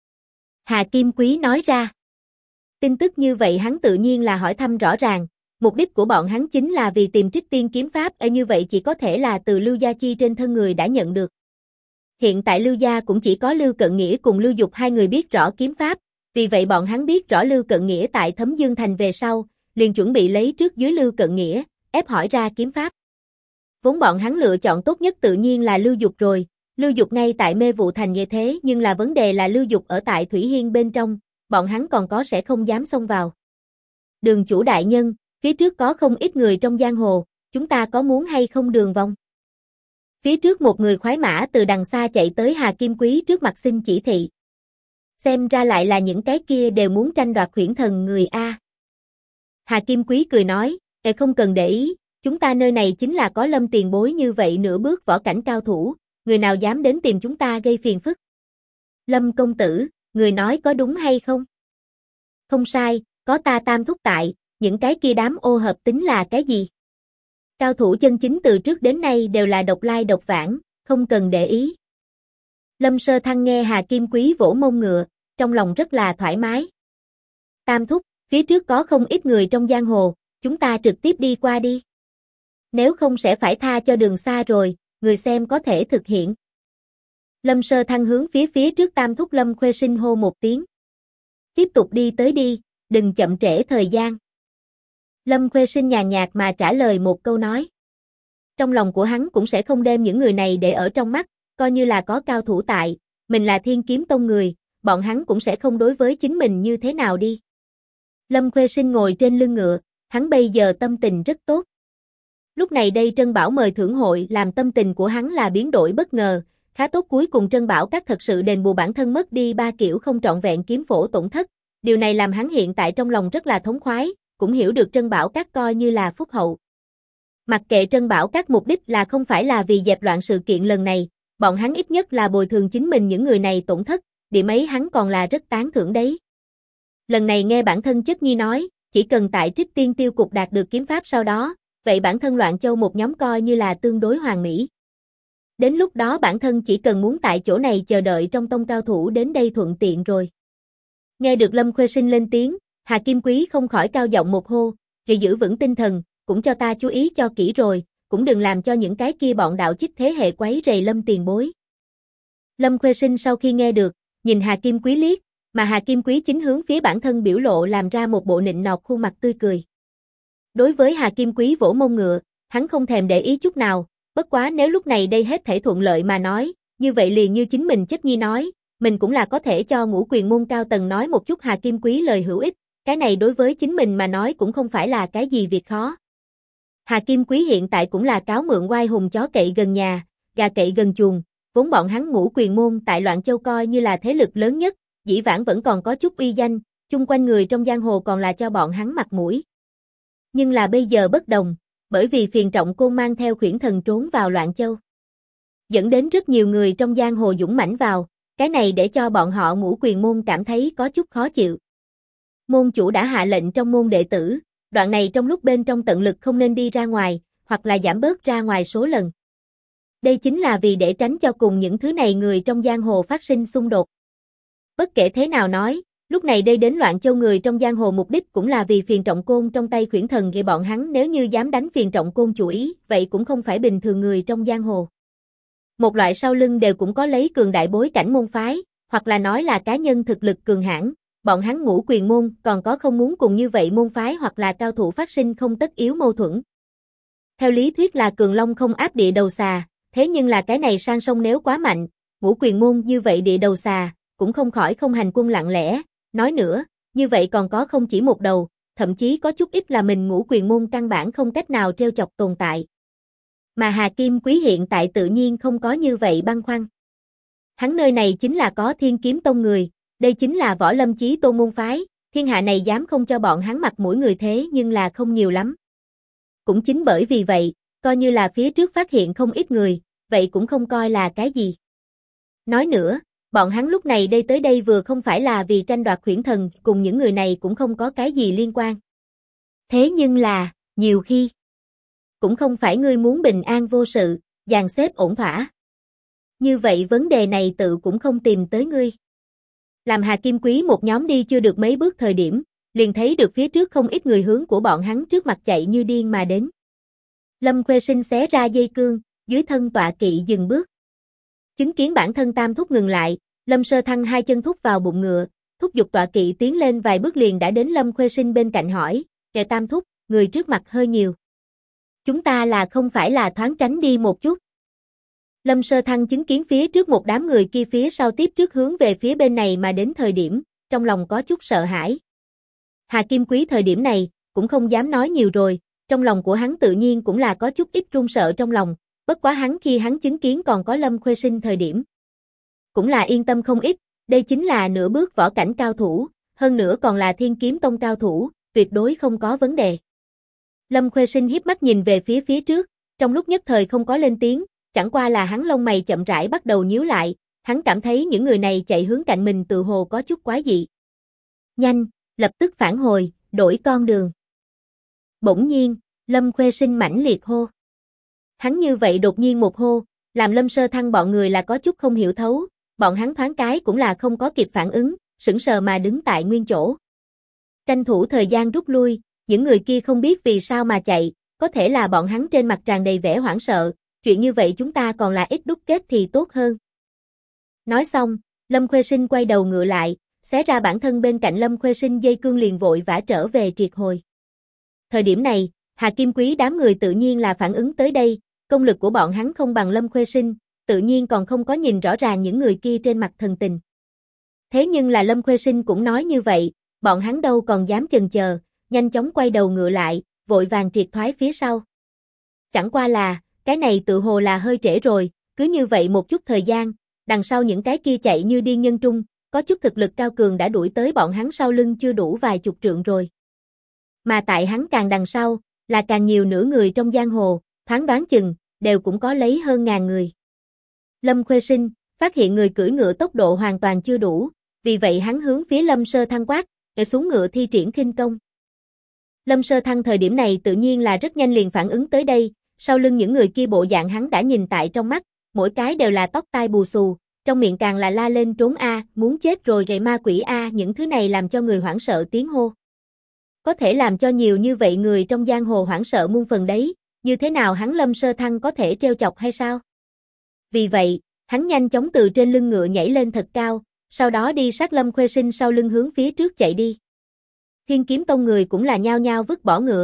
Hà Kim Quý nói ra. Tin tức như vậy hắn tự nhiên là hỏi thăm rõ ràng, mục đích của bọn hắn chính là vì tìm Trích Tiên kiếm pháp, như vậy chỉ có thể là từ Lưu Gia Chi trên thân người đã nhận được. Hiện tại Lưu Gia cũng chỉ có Lưu Cận Nghĩa cùng Lưu Dục hai người biết rõ kiếm pháp, vì vậy bọn hắn biết rõ Lưu Cận Nghĩa tại Thấm Dương Thành về sau, liền chuẩn bị lấy trước dưới Lưu Cận Nghĩa, ép hỏi ra kiếm pháp. Vốn bọn hắn lựa chọn tốt nhất tự nhiên là Lưu Dục rồi, Lưu Dục ngay tại Mê Vụ Thành như thế nhưng là vấn đề là Lưu Dục ở tại Thủy Hiên bên trong, bọn hắn còn có sẽ không dám xông vào. Đường chủ đại nhân, phía trước có không ít người trong giang hồ, chúng ta có muốn hay không đường vòng? Phía trước một người khoái mã từ đằng xa chạy tới Hà Kim Quý trước mặt xin chỉ thị. Xem ra lại là những cái kia đều muốn tranh đoạt Huyễn Thần người A. Hà Kim Quý cười nói, không cần để ý, chúng ta nơi này chính là có Lâm tiền bối như vậy nửa bước võ cảnh cao thủ, người nào dám đến tìm chúng ta gây phiền phức. Lâm công tử, người nói có đúng hay không? Không sai, có ta Tam Thúc tại, những cái kia đám ô hợp tính là cái gì? Cao thủ chân chính từ trước đến nay đều là độc lai độc vãng, không cần để ý. Lâm Sơ Thăng nghe Hà Kim Quý vỗ mông ngựa, trong lòng rất là thoải mái. Tam Thúc, phía trước có không ít người trong giang hồ, chúng ta trực tiếp đi qua đi. Nếu không sẽ phải tha cho đường xa rồi, người xem có thể thực hiện. Lâm Sơ Thăng hướng phía trước Tam Thúc Lâm Khuê Sinh hô một tiếng. Tiếp tục đi tới đi, đừng chậm trễ thời gian. Lâm Khuê Sinh nhàn nhạt mà trả lời một câu nói. Trong lòng của hắn cũng sẽ không đem những người này để ở trong mắt, coi như là có cao thủ tại, mình là Thiên Kiếm Tông người, bọn hắn cũng sẽ không đối với chính mình như thế nào đi. Lâm Khuê Sinh ngồi trên lưng ngựa, hắn bây giờ tâm tình rất tốt. Lúc này đây Trân Bảo mời thưởng hội làm tâm tình của hắn là biến đổi bất ngờ, khá tốt cuối cùng Trân Bảo Các thật sự đền bù bản thân mất đi 3 kiểu không trọn vẹn kiếm phổ tổn thất, điều này làm hắn hiện tại trong lòng rất là thống khoái, cũng hiểu được Trân Bảo Các coi như là phúc hậu. Mặc kệ Trân Bảo Các mục đích là không phải là vì dẹp loạn sự kiện lần này, bọn hắn ít nhất là bồi thường chính mình những người này tổn thất, điểm ấy hắn còn là rất tán thưởng đấy. Lần này nghe bản thân Chất Nhi nói, chỉ cần tại Trích Tiên Tiêu Cục đạt được kiếm pháp sau đó, vậy bản thân Loạn Châu một nhóm coi như là tương đối hoàn mỹ. Đến lúc đó bản thân chỉ cần muốn tại chỗ này chờ đợi trong tông cao thủ đến đây thuận tiện rồi. Nghe được Lâm Khuê Sinh lên tiếng, Hà Kim Quý không khỏi cao giọng một hô, "Thì giữ vững tinh thần, cũng cho ta chú ý cho kỹ rồi, cũng đừng làm cho những cái kia bọn đạo chích thế hệ quấy rầy Lâm tiền bối." Lâm Khuê Sinh sau khi nghe được, nhìn Hà Kim Quý liếc, mà Hà Kim Quý chính hướng phía bản thân biểu lộ làm ra một bộ nịnh nọt khuôn mặt tươi cười. Đối với Hà Kim Quý vỗ mông ngựa, hắn không thèm để ý chút nào, bất quá nếu lúc này đây hết thảy thuận lợi mà nói, như vậy liền như chính mình chất nhi nói, mình cũng là có thể cho Ngũ Quyền môn cao tầng nói một chút Hà Kim Quý lời hữu ích, cái này đối với chính mình mà nói cũng không phải là cái gì việc khó. Hà Kim Quý hiện tại cũng là cáo mượn oai hùng chó cậy gần nhà, gà cậy gần chuồng, vốn bọn hắn Ngũ Quyền môn tại Loạn Châu coi như là thế lực lớn nhất, dĩ vãng vẫn còn có chút uy danh, chung quanh người trong giang hồ còn là cho bọn hắn mặt mũi. Nhưng là bây giờ bất đồng, bởi vì Phiền Trọng Côn mang theo Khuyển Thần trốn vào Loạn Châu, dẫn đến rất nhiều người trong giang hồ dũng mãnh vào, cái này để cho bọn họ Ngũ Quyền môn cảm thấy có chút khó chịu. Môn chủ đã hạ lệnh trong môn đệ tử, đoạn này trong lúc bên trong tận lực không nên đi ra ngoài, hoặc là giảm bớt ra ngoài số lần. Đây chính là vì để tránh cho cùng những thứ này người trong giang hồ phát sinh xung đột. Bất kể thế nào nói, lúc này đây đến Loạn Châu người trong giang hồ mục đích cũng là vì Phiền Trọng Côn trong tay Khuyển Thần gây bọn hắn nếu như dám đánh Phiền Trọng Côn chủ ý, vậy cũng không phải bình thường người trong giang hồ. Một loại sau lưng đều cũng có lấy cường đại bối cảnh môn phái, hoặc là nói là cá nhân thực lực cường hãn, bọn hắn Ngũ Quyền môn còn có không muốn cùng như vậy môn phái hoặc là cao thủ phát sinh không tất yếu mâu thuẫn. Theo lý thuyết là cường long không áp địa đầu xà, thế nhưng là cái này sang sông nếu quá mạnh, Ngũ Quyền môn như vậy địa đầu xà, cũng không khỏi không hành quân lặng lẽ, nói nữa, như vậy còn có không chỉ một đầu, thậm chí có chút ít là mình Ngũ Quyền môn căn bản không cách nào trêu chọc tồn tại. Mà Hà Kim Quý hiện tại tự nhiên không có như vậy băn khoăn. Hắn nơi này chính là có Thiên Kiếm Tông người, đây chính là Võ Lâm Chí Tôn môn phái, thiên hạ này dám không cho bọn hắn mặt mũi người thế nhưng là không nhiều lắm. Cũng chính bởi vì vậy, coi như là phía trước phát hiện không ít người, vậy cũng không coi là cái gì. Nói nữa, bọn hắn lúc này đây tới đây vừa không phải là vì tranh đoạt Khuyển Thần, cùng những người này cũng không có cái gì liên quan. Thế nhưng là, nhiều khi, cũng không phải ngươi muốn bình an vô sự, dàn xếp ổn thỏa. Như vậy vấn đề này tự cũng không tìm tới ngươi. Làm Hà Kim Quý một nhóm đi chưa được mấy bước thời điểm, liền thấy được phía trước không ít người hướng của bọn hắn trước mặt chạy như điên mà đến. Lâm Khuê Sinh xé ra dây cương, dưới thân tọa kỵ dừng bước. Chứng kiến bản thân Tam Thúc ngừng lại, Lâm Sơ Thăng hai chân thúc vào bụng ngựa, thúc giục tọa kỵ tiến lên vài bước liền đã đến Lâm Khuê Sinh bên cạnh hỏi, kệ Tam Thúc, người trước mặt hơi nhiều. Chúng ta là không phải là thoáng tránh đi một chút. Lâm Sơ Thăng chứng kiến phía trước một đám người kia phía sau tiếp trước hướng về phía bên này mà đến thời điểm, trong lòng có chút sợ hãi. Hà Kim Quý thời điểm này, cũng không dám nói nhiều rồi, trong lòng của hắn tự nhiên cũng là có chút ít run sợ trong lòng, bất quá hắn khi hắn chứng kiến còn có Lâm Khuê Sinh thời điểm. Cũng là yên tâm không ít, đây chính là nửa bước võ cảnh cao thủ, hơn nữa còn là Thiên Kiếm Tông cao thủ, tuyệt đối không có vấn đề. Lâm Khuê Sinh hiếp mắt nhìn về phía trước, trong lúc nhất thời không có lên tiếng, chẳng qua là hắn lông mày chậm rãi bắt đầu nhíu lại, hắn cảm thấy những người này chạy hướng cạnh mình tự hồ có chút quái dị. Nhanh, lập tức phản hồi, đổi con đường. Bỗng nhiên, Lâm Khuê Sinh mãnh liệt hô. Hắn như vậy đột nhiên một hô, làm Lâm Sơ Thăng bọn người là có chút không hiểu thấu, bọn hắn thoáng cái cũng là không có kịp phản ứng, sững sờ mà đứng tại nguyên chỗ. Tranh thủ thời gian rút lui, những người kia không biết vì sao mà chạy, có thể là bọn hắn trên mặt tràn đầy vẻ hoảng sợ, chuyện như vậy chúng ta còn là ít đúc kết thì tốt hơn. Nói xong, Lâm Khuê Sinh quay đầu ngựa lại, xé ra bản thân bên cạnh Lâm Khuê Sinh dây cương liền vội vã trở về triệt hồi. Thời điểm này, Hà Kim Quý đám người tự nhiên là phản ứng tới đây, công lực của bọn hắn không bằng Lâm Khuê Sinh, tự nhiên còn không có nhìn rõ ràng những người kia trên mặt thần tình. Thế nhưng là Lâm Khuê Sinh cũng nói như vậy, bọn hắn đâu còn dám chần chờ, nhanh chóng quay đầu ngựa lại, vội vàng triệt thoái phía sau. Chẳng qua là, cái này tự hồ là hơi trễ rồi, cứ như vậy một chút thời gian, đằng sau những cái kia chạy như điên nhân trung, có chút thực lực cao cường đã đuổi tới bọn hắn sau lưng chưa đủ vài chục trượng rồi. Mà tại hắn càng đằng sau, là càng nhiều nửa người trong giang hồ, thoáng đoán chừng, đều cũng có lấy hơn ngàn người. Lâm Khuê Sinh, phát hiện người cưỡi ngựa tốc độ hoàn toàn chưa đủ, vì vậy hắn hướng phía Lâm Sơ Thăng quát, để xuống ngựa thi triển khinh công. Lâm Sơ Thăng thời điểm này tự nhiên là rất nhanh liền phản ứng tới đây, sau lưng những người kia bộ dạng hắn đã nhìn tại trong mắt, mỗi cái đều là tóc tai bù xù, trong miệng càng là la lên trốn a, muốn chết rồi rầy ma quỷ a, những thứ này làm cho người hoảng sợ tiếng hô. Có thể làm cho nhiều như vậy người trong giang hồ hoảng sợ muôn phần đấy, như thế nào hắn Lâm Sơ Thăng có thể trêu chọc hay sao? Vì vậy, hắn nhanh chóng từ trên lưng ngựa nhảy lên thật cao, sau đó đi sát Lâm Khuê Sinh sau lưng hướng phía trước chạy đi. Thiên Kiếm Tông người cũng là nhao nhao vứt bỏ ngựa,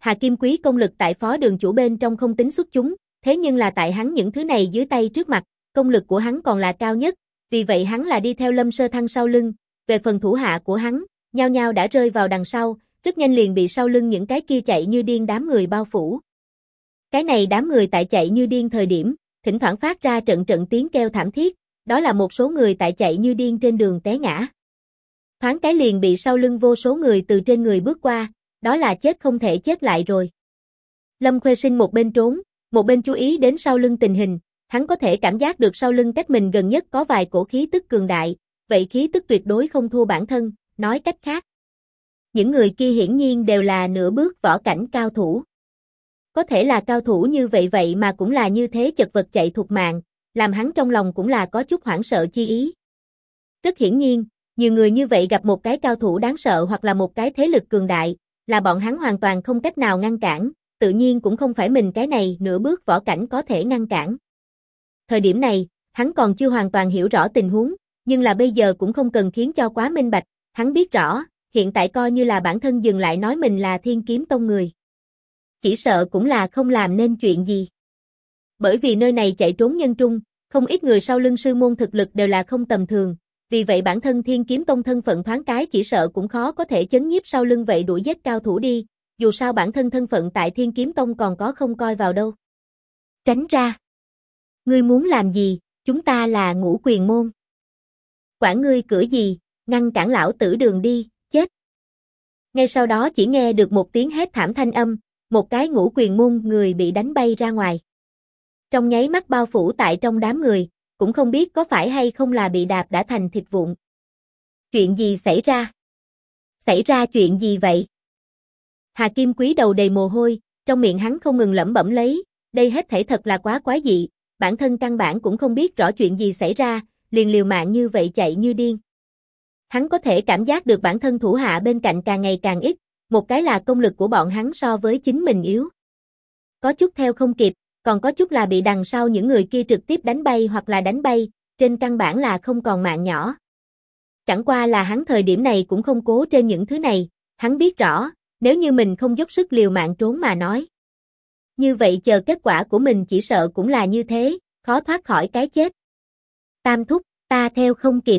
Hà Kim Quý công lực tại phó đường chủ bên trong không tính xuất chúng, thế nhưng là tại hắn những thứ này dưới tay trước mặt, công lực của hắn còn là cao nhất, vì vậy hắn là đi theo Lâm Sơ Thăng sau lưng, về phần thủ hạ của hắn, nhao nhao đã rơi vào đằng sau, rất nhanh liền bị sau lưng những cái kia chạy như điên đám người bao phủ. Cái này đám người tại chạy như điên thời điểm, thỉnh thoảng phát ra trận trận tiếng kêu thảm thiết, đó là một số người tại chạy như điên trên đường té ngã. Thoáng cái liền bị sau lưng vô số người từ trên người bước qua, đó là chết không thể chết lại rồi. Lâm Khuê Sinh một bên trốn, một bên chú ý đến sau lưng tình hình, hắn có thể cảm giác được sau lưng cách mình gần nhất có vài cổ khí tức cường đại, vậy khí tức tuyệt đối không thua bản thân, nói cách khác. Những người kia hiển nhiên đều là nửa bước võ cảnh cao thủ. Có thể là cao thủ như vậy mà cũng là như thế chật vật chạy thục mạng, làm hắn trong lòng cũng là có chút hoảng sợ chi ý. Rất hiển nhiên, nhiều người như vậy gặp một cái cao thủ đáng sợ hoặc là một cái thế lực cường đại, là bọn hắn hoàn toàn không cách nào ngăn cản, tự nhiên cũng không phải mình cái này nửa bước võ cảnh có thể ngăn cản. Thời điểm này, hắn còn chưa hoàn toàn hiểu rõ tình huống, nhưng là bây giờ cũng không cần khiến cho quá minh bạch, hắn biết rõ, hiện tại coi như là bản thân dừng lại nói mình là Thiên Kiếm Tông người. Chỉ sợ cũng là không làm nên chuyện gì. Bởi vì nơi này chạy trốn nhân trung, không ít người sau lưng sư môn thực lực đều là không tầm thường, vì vậy bản thân Thiên Kiếm Tông thân phận thoáng cái chỉ sợ cũng khó có thể chấn nhiếp sau lưng vậy đuổi giết cao thủ đi, dù sao bản thân thân phận tại Thiên Kiếm Tông còn có không coi vào đâu. Tránh ra. Ngươi muốn làm gì, chúng ta là Ngũ Quyền môn. Quản ngươi cửa gì, ngăn cản lão tử đường đi, chết. Ngay sau đó chỉ nghe được một tiếng hét thảm thanh âm, một cái Ngũ Quyền môn người bị đánh bay ra ngoài. Trong nháy mắt bao phủ tại trong đám người, cũng không biết có phải hay không là bị đạp đã thành thịt vụn. Chuyện gì xảy ra? Xảy ra chuyện gì vậy? Hà Kim Quý đầu đầy mồ hôi, trong miệng hắn không ngừng lẩm bẩm lấy, đây hết thảy thật là quá quái dị, bản thân căn bản cũng không biết rõ chuyện gì xảy ra, liền liều mạng như vậy chạy như điên. Hắn có thể cảm giác được bản thân thủ hạ bên cạnh càng ngày càng ít, một cái là công lực của bọn hắn so với chính mình yếu. Có chút theo không kịp, còn có chút là bị đằng sau những người kia trực tiếp đánh bay hoặc là đánh bay, trên căn bản là không còn mạng nhỏ. Chẳng qua là hắn thời điểm này cũng không cố trên những thứ này, hắn biết rõ, nếu như mình không dốc sức liều mạng trốn mà nói. Như vậy chờ kết quả của mình chỉ sợ cũng là như thế, khó thoát khỏi cái chết. Tam thúc, ta theo không kịp.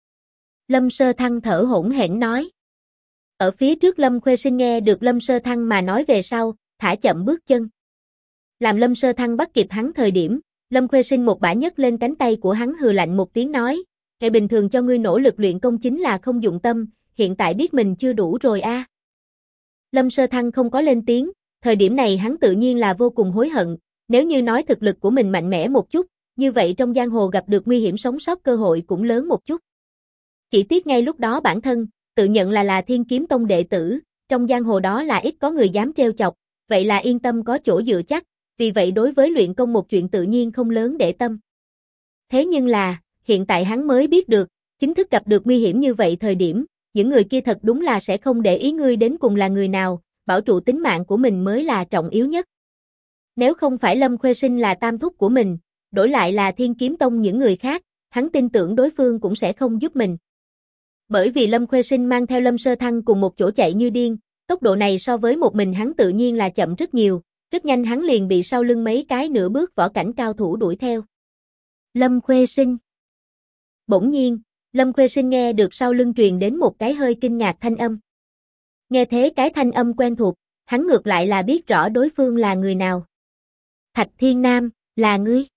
Lâm Sơ Thăng thở hổn hển nói. Ở phía trước Lâm Khuê Sinh nghe được Lâm Sơ Thăng mà nói về sau, thả chậm bước chân. Làm Lâm Sơ Thăng bắt kịp hắn thời điểm, Lâm Khuê Sinh một bả nhấc lên cánh tay của hắn hừ lạnh một tiếng nói, ngày bình thường cho ngươi nỗ lực luyện công chính là không dụng tâm, hiện tại biết mình chưa đủ rồi a. Lâm Sơ Thăng không có lên tiếng, thời điểm này hắn tự nhiên là vô cùng hối hận, nếu như nói thực lực của mình mạnh mẽ một chút, như vậy trong giang hồ gặp được nguy hiểm sống sót cơ hội cũng lớn một chút. Chỉ tiếc ngay lúc đó bản thân, tự nhận là Thiên Kiếm Tông đệ tử, trong giang hồ đó là ít có người dám trêu chọc, vậy là yên tâm có chỗ dựa chắc, vì vậy đối với luyện công một chuyện tự nhiên không lớn để tâm. Thế nhưng là, hiện tại hắn mới biết được, chính thức gặp được nguy hiểm như vậy thời điểm, những người kia thật đúng là sẽ không để ý ngươi đến cùng là người nào, bảo trụ tính mạng của mình mới là trọng yếu nhất. Nếu không phải Lâm Khuê Sinh là tam thúc của mình, đổi lại là Thiên Kiếm Tông những người khác, hắn tin tưởng đối phương cũng sẽ không giúp mình. Bởi vì Lâm Khuê Sinh mang theo Lâm Sơ Thăng cùng một chỗ chạy như điên, tốc độ này so với một mình hắn tự nhiên là chậm rất nhiều, rất nhanh hắn liền bị sau lưng mấy cái nửa bước võ cảnh cao thủ đuổi theo. Lâm Khuê Sinh. Bỗng nhiên, Lâm Khuê Sinh nghe được sau lưng truyền đến một cái hơi kinh ngạc thanh âm. Nghe thế cái thanh âm quen thuộc, hắn ngược lại là biết rõ đối phương là người nào. Thạch Thiên Nam, là ngươi.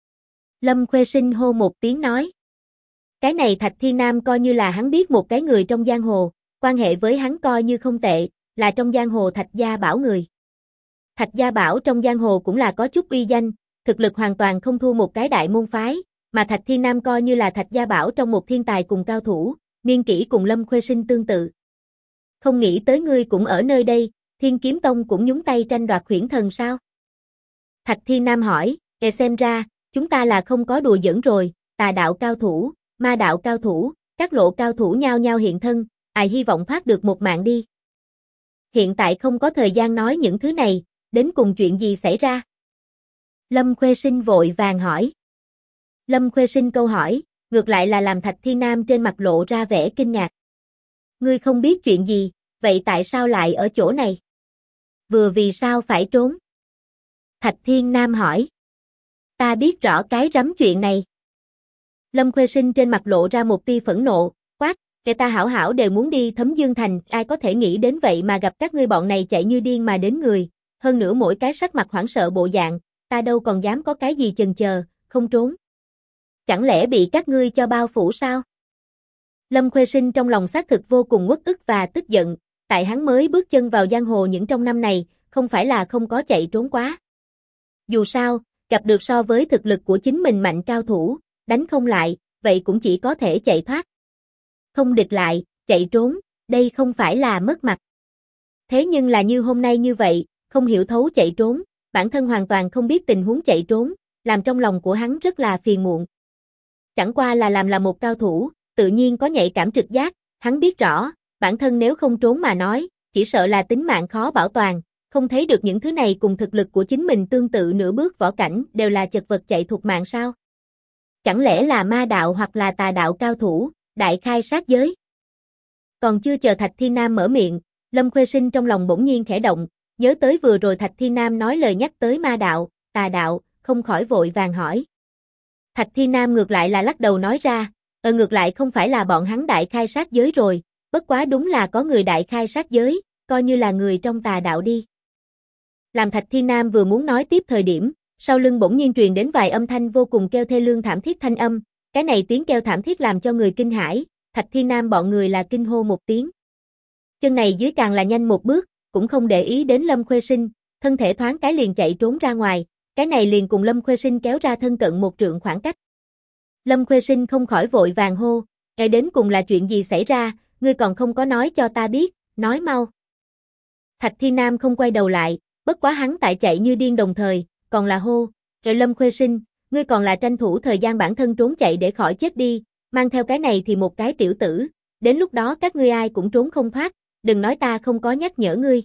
Lâm Khuê Sinh hô một tiếng nói. Cái này Thạch Thiên Nam coi như là hắn biết một cái người trong giang hồ, quan hệ với hắn coi như không tệ, là trong giang hồ Thạch Gia Bảo người. Thạch Gia Bảo trong giang hồ cũng là có chút uy danh, thực lực hoàn toàn không thua một cái đại môn phái, mà Thạch Thiên Nam coi như là Thạch Gia Bảo trong một thiên tài cùng cao thủ, niên kỷ cùng Lâm Khuê Sinh tương tự. Không nghĩ tới ngươi cũng ở nơi đây, Thiên Kiếm Tông cũng nhúng tay tranh đoạt Huyễn Thần sao? Thạch Thiên Nam hỏi, xem ra, chúng ta là không có đùa giỡn rồi, tà đạo cao thủ, ma đạo cao thủ, các lộ cao thủ nhao nhao hiện thân, ai hy vọng thoát được một mạng đi. Hiện tại không có thời gian nói những thứ này, đến cùng chuyện gì xảy ra? Lâm Khuê Sinh vội vàng hỏi. Lâm Khuê Sinh câu hỏi, ngược lại là làm Thạch Thiên Nam trên mặt lộ ra vẻ kinh ngạc. Ngươi không biết chuyện gì, vậy tại sao lại ở chỗ này? Vừa vì sao phải trốn? Thạch Thiên Nam hỏi. Ta biết rõ cái rắm chuyện này. Lâm Khuê Sinh trên mặt lộ ra một tia phẫn nộ, quát, kẻ ta hảo hảo đều muốn đi Thấm Dương Thành, ai có thể nghĩ đến vậy mà gặp các ngươi bọn này chạy như điên mà đến người, hơn nữa mỗi cái sắc mặt hoảng sợ bộ dạng, ta đâu còn dám có cái gì chần chờ, không trốn. Chẳng lẽ bị các ngươi cho bao phủ sao? Lâm Khuê Sinh trong lòng xác thực vô cùng uất ức và tức giận, tại hắn mới bước chân vào giang hồ những trong năm này, không phải là không có chạy trốn quá. Dù sao, gặp được so với thực lực của chính mình mạnh cao thủ, đánh không lại, vậy cũng chỉ có thể chạy thoát. Không địch lại, chạy trốn, đây không phải là mất mặt. Thế nhưng là như hôm nay như vậy, không hiểu thấu chạy trốn, bản thân hoàn toàn không biết tình huống chạy trốn, làm trong lòng của hắn rất là phiền muộn. Chẳng qua là một cao thủ, tự nhiên có nhạy cảm trực giác, hắn biết rõ, bản thân nếu không trốn mà nói, chỉ sợ là tính mạng khó bảo toàn, không thấy được những thứ này cùng thực lực của chính mình tương tự nửa bước võ cảnh đều là chật vật chạy thuộc mạng sao? Chẳng lẽ là ma đạo hoặc là tà đạo cao thủ, đại khai sát giới? Còn chưa chờ Thạch Thiên Nam mở miệng, Lâm Khuê Sinh trong lòng bỗng nhiên khẽ động, nhớ tới vừa rồi Thạch Thiên Nam nói lời nhắc tới ma đạo, tà đạo, không khỏi vội vàng hỏi. Thạch Thiên Nam ngược lại là lắc đầu nói ra, ngược lại không phải là bọn hắn đại khai sát giới rồi, bất quá đúng là có người đại khai sát giới, coi như là người trong tà đạo đi. Làm Thạch Thiên Nam vừa muốn nói tiếp thời điểm, sau lưng bỗng nhiên truyền đến vài âm thanh vô cùng kêu thê lương thảm thiết thanh âm, cái này tiếng kêu thảm thiết làm cho người kinh hãi, Thạch Thiên Nam bọn người là kinh hô một tiếng. Chân này dưới càng là nhanh một bước, cũng không để ý đến Lâm Khuê Sinh, thân thể thoáng cái liền chạy trốn ra ngoài, cái này liền cùng Lâm Khuê Sinh kéo ra thân cận một trượng khoảng cách. Lâm Khuê Sinh không khỏi vội vàng hô, đến cùng là chuyện gì xảy ra, ngươi còn không có nói cho ta biết, nói mau. Thạch Thiên Nam không quay đầu lại, bất quá hắn tại chạy như điên đồng thời, còn là hô, Lâm Khuê Sinh, ngươi còn là tranh thủ thời gian bản thân trốn chạy để khỏi chết đi, mang theo cái này thì một cái tiểu tử, đến lúc đó các ngươi ai cũng trốn không thoát, đừng nói ta không có nhắc nhở ngươi.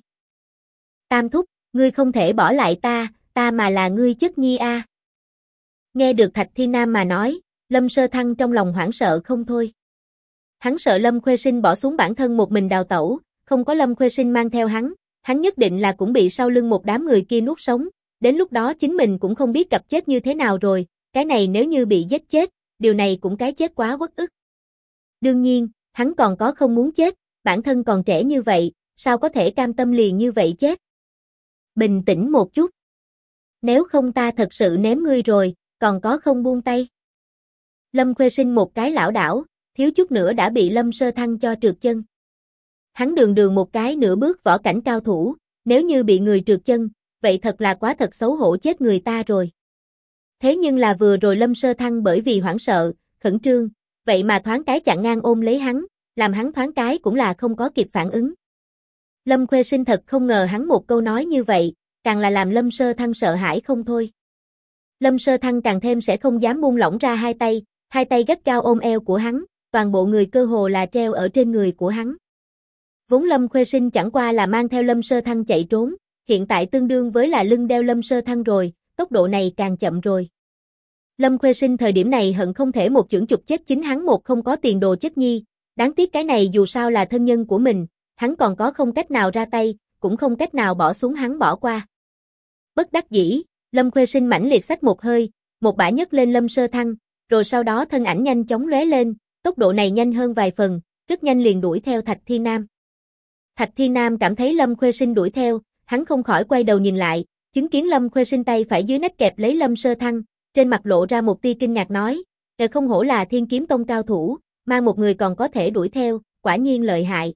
Tam thúc, ngươi không thể bỏ lại ta mà là ngươi chất nhi a. Nghe được Thạch Thiên Nam mà nói, Lâm Sơ Thăng trong lòng hoảng sợ không thôi. Hắn sợ Lâm Khuê Sinh bỏ xuống bản thân một mình đào tẩu, không có Lâm Khuê Sinh mang theo hắn nhất định là cũng bị sau lưng một đám người kia nuốt sống, đến lúc đó chính mình cũng không biết gặp chết như thế nào rồi, cái này nếu như bị giết chết, điều này cũng cái chết quá uất ức. Đương nhiên, hắn còn có không muốn chết, bản thân còn trẻ như vậy, sao có thể cam tâm liền như vậy chết. Bình tĩnh một chút. Nếu không ta thật sự ném ngươi rồi, còn có không buông tay. Lâm Khuê Sinh một cái lảo đảo, thiếu chút nữa đã bị Lâm Sơ Thăng cho trượt chân. Hắn đường một cái nửa bước võ cảnh cao thủ, nếu như bị người trượt chân, vậy thật là quá thật xấu hổ chết người ta rồi. Thế nhưng là vừa rồi Lâm Sơ Thăng bởi vì hoảng sợ, khẩn trương, vậy mà thoáng cái chặn ngang ôm lấy hắn, làm hắn thoáng cái cũng là không có kịp phản ứng. Lâm Khuê Sinh thật không ngờ hắn một câu nói như vậy, càng là làm Lâm Sơ Thăng sợ hãi không thôi. Lâm Sơ Thăng càng thêm sẽ không dám buông lỏng ra hai tay gắt gao ôm eo của hắn, toàn bộ người cơ hồ là treo ở trên người của hắn. Vốn Lâm Khuê Sinh chẳng qua là mang theo Lâm Sơ Thăng chạy trốn, hiện tại tương đương với là lưng đeo Lâm Sơ Thăng rồi, tốc độ này càng chậm rồi. Lâm Khuê Sinh thời điểm này hận không thể một chưởng chụp chết chính hắn một không có tiền đồ chất nhi, đáng tiếc cái này dù sao là thân nhân của mình, hắn còn có không cách nào ra tay, cũng không cách nào bỏ xuống hắn bỏ qua. Bất đắc dĩ, Lâm Khuê Sinh mãnh liệt xách một hơi, một bả nhấc lên Lâm Sơ Thăng, rồi sau đó thân ảnh nhanh chóng lóe lên, tốc độ này nhanh hơn vài phần, rất nhanh liền đuổi theo Thạch Thiên Nam. Thạch Thiên Nam cảm thấy Lâm Khuê Sinh đuổi theo, hắn không khỏi quay đầu nhìn lại, chứng kiến Lâm Khuê Sinh tay phải dưới nách kẹp lấy Lâm Sơ Thăng, trên mặt lộ ra một tia kinh ngạc nói, không hổ là Thiên Kiếm Tông cao thủ, mang một người còn có thể đuổi theo, quả nhiên lợi hại.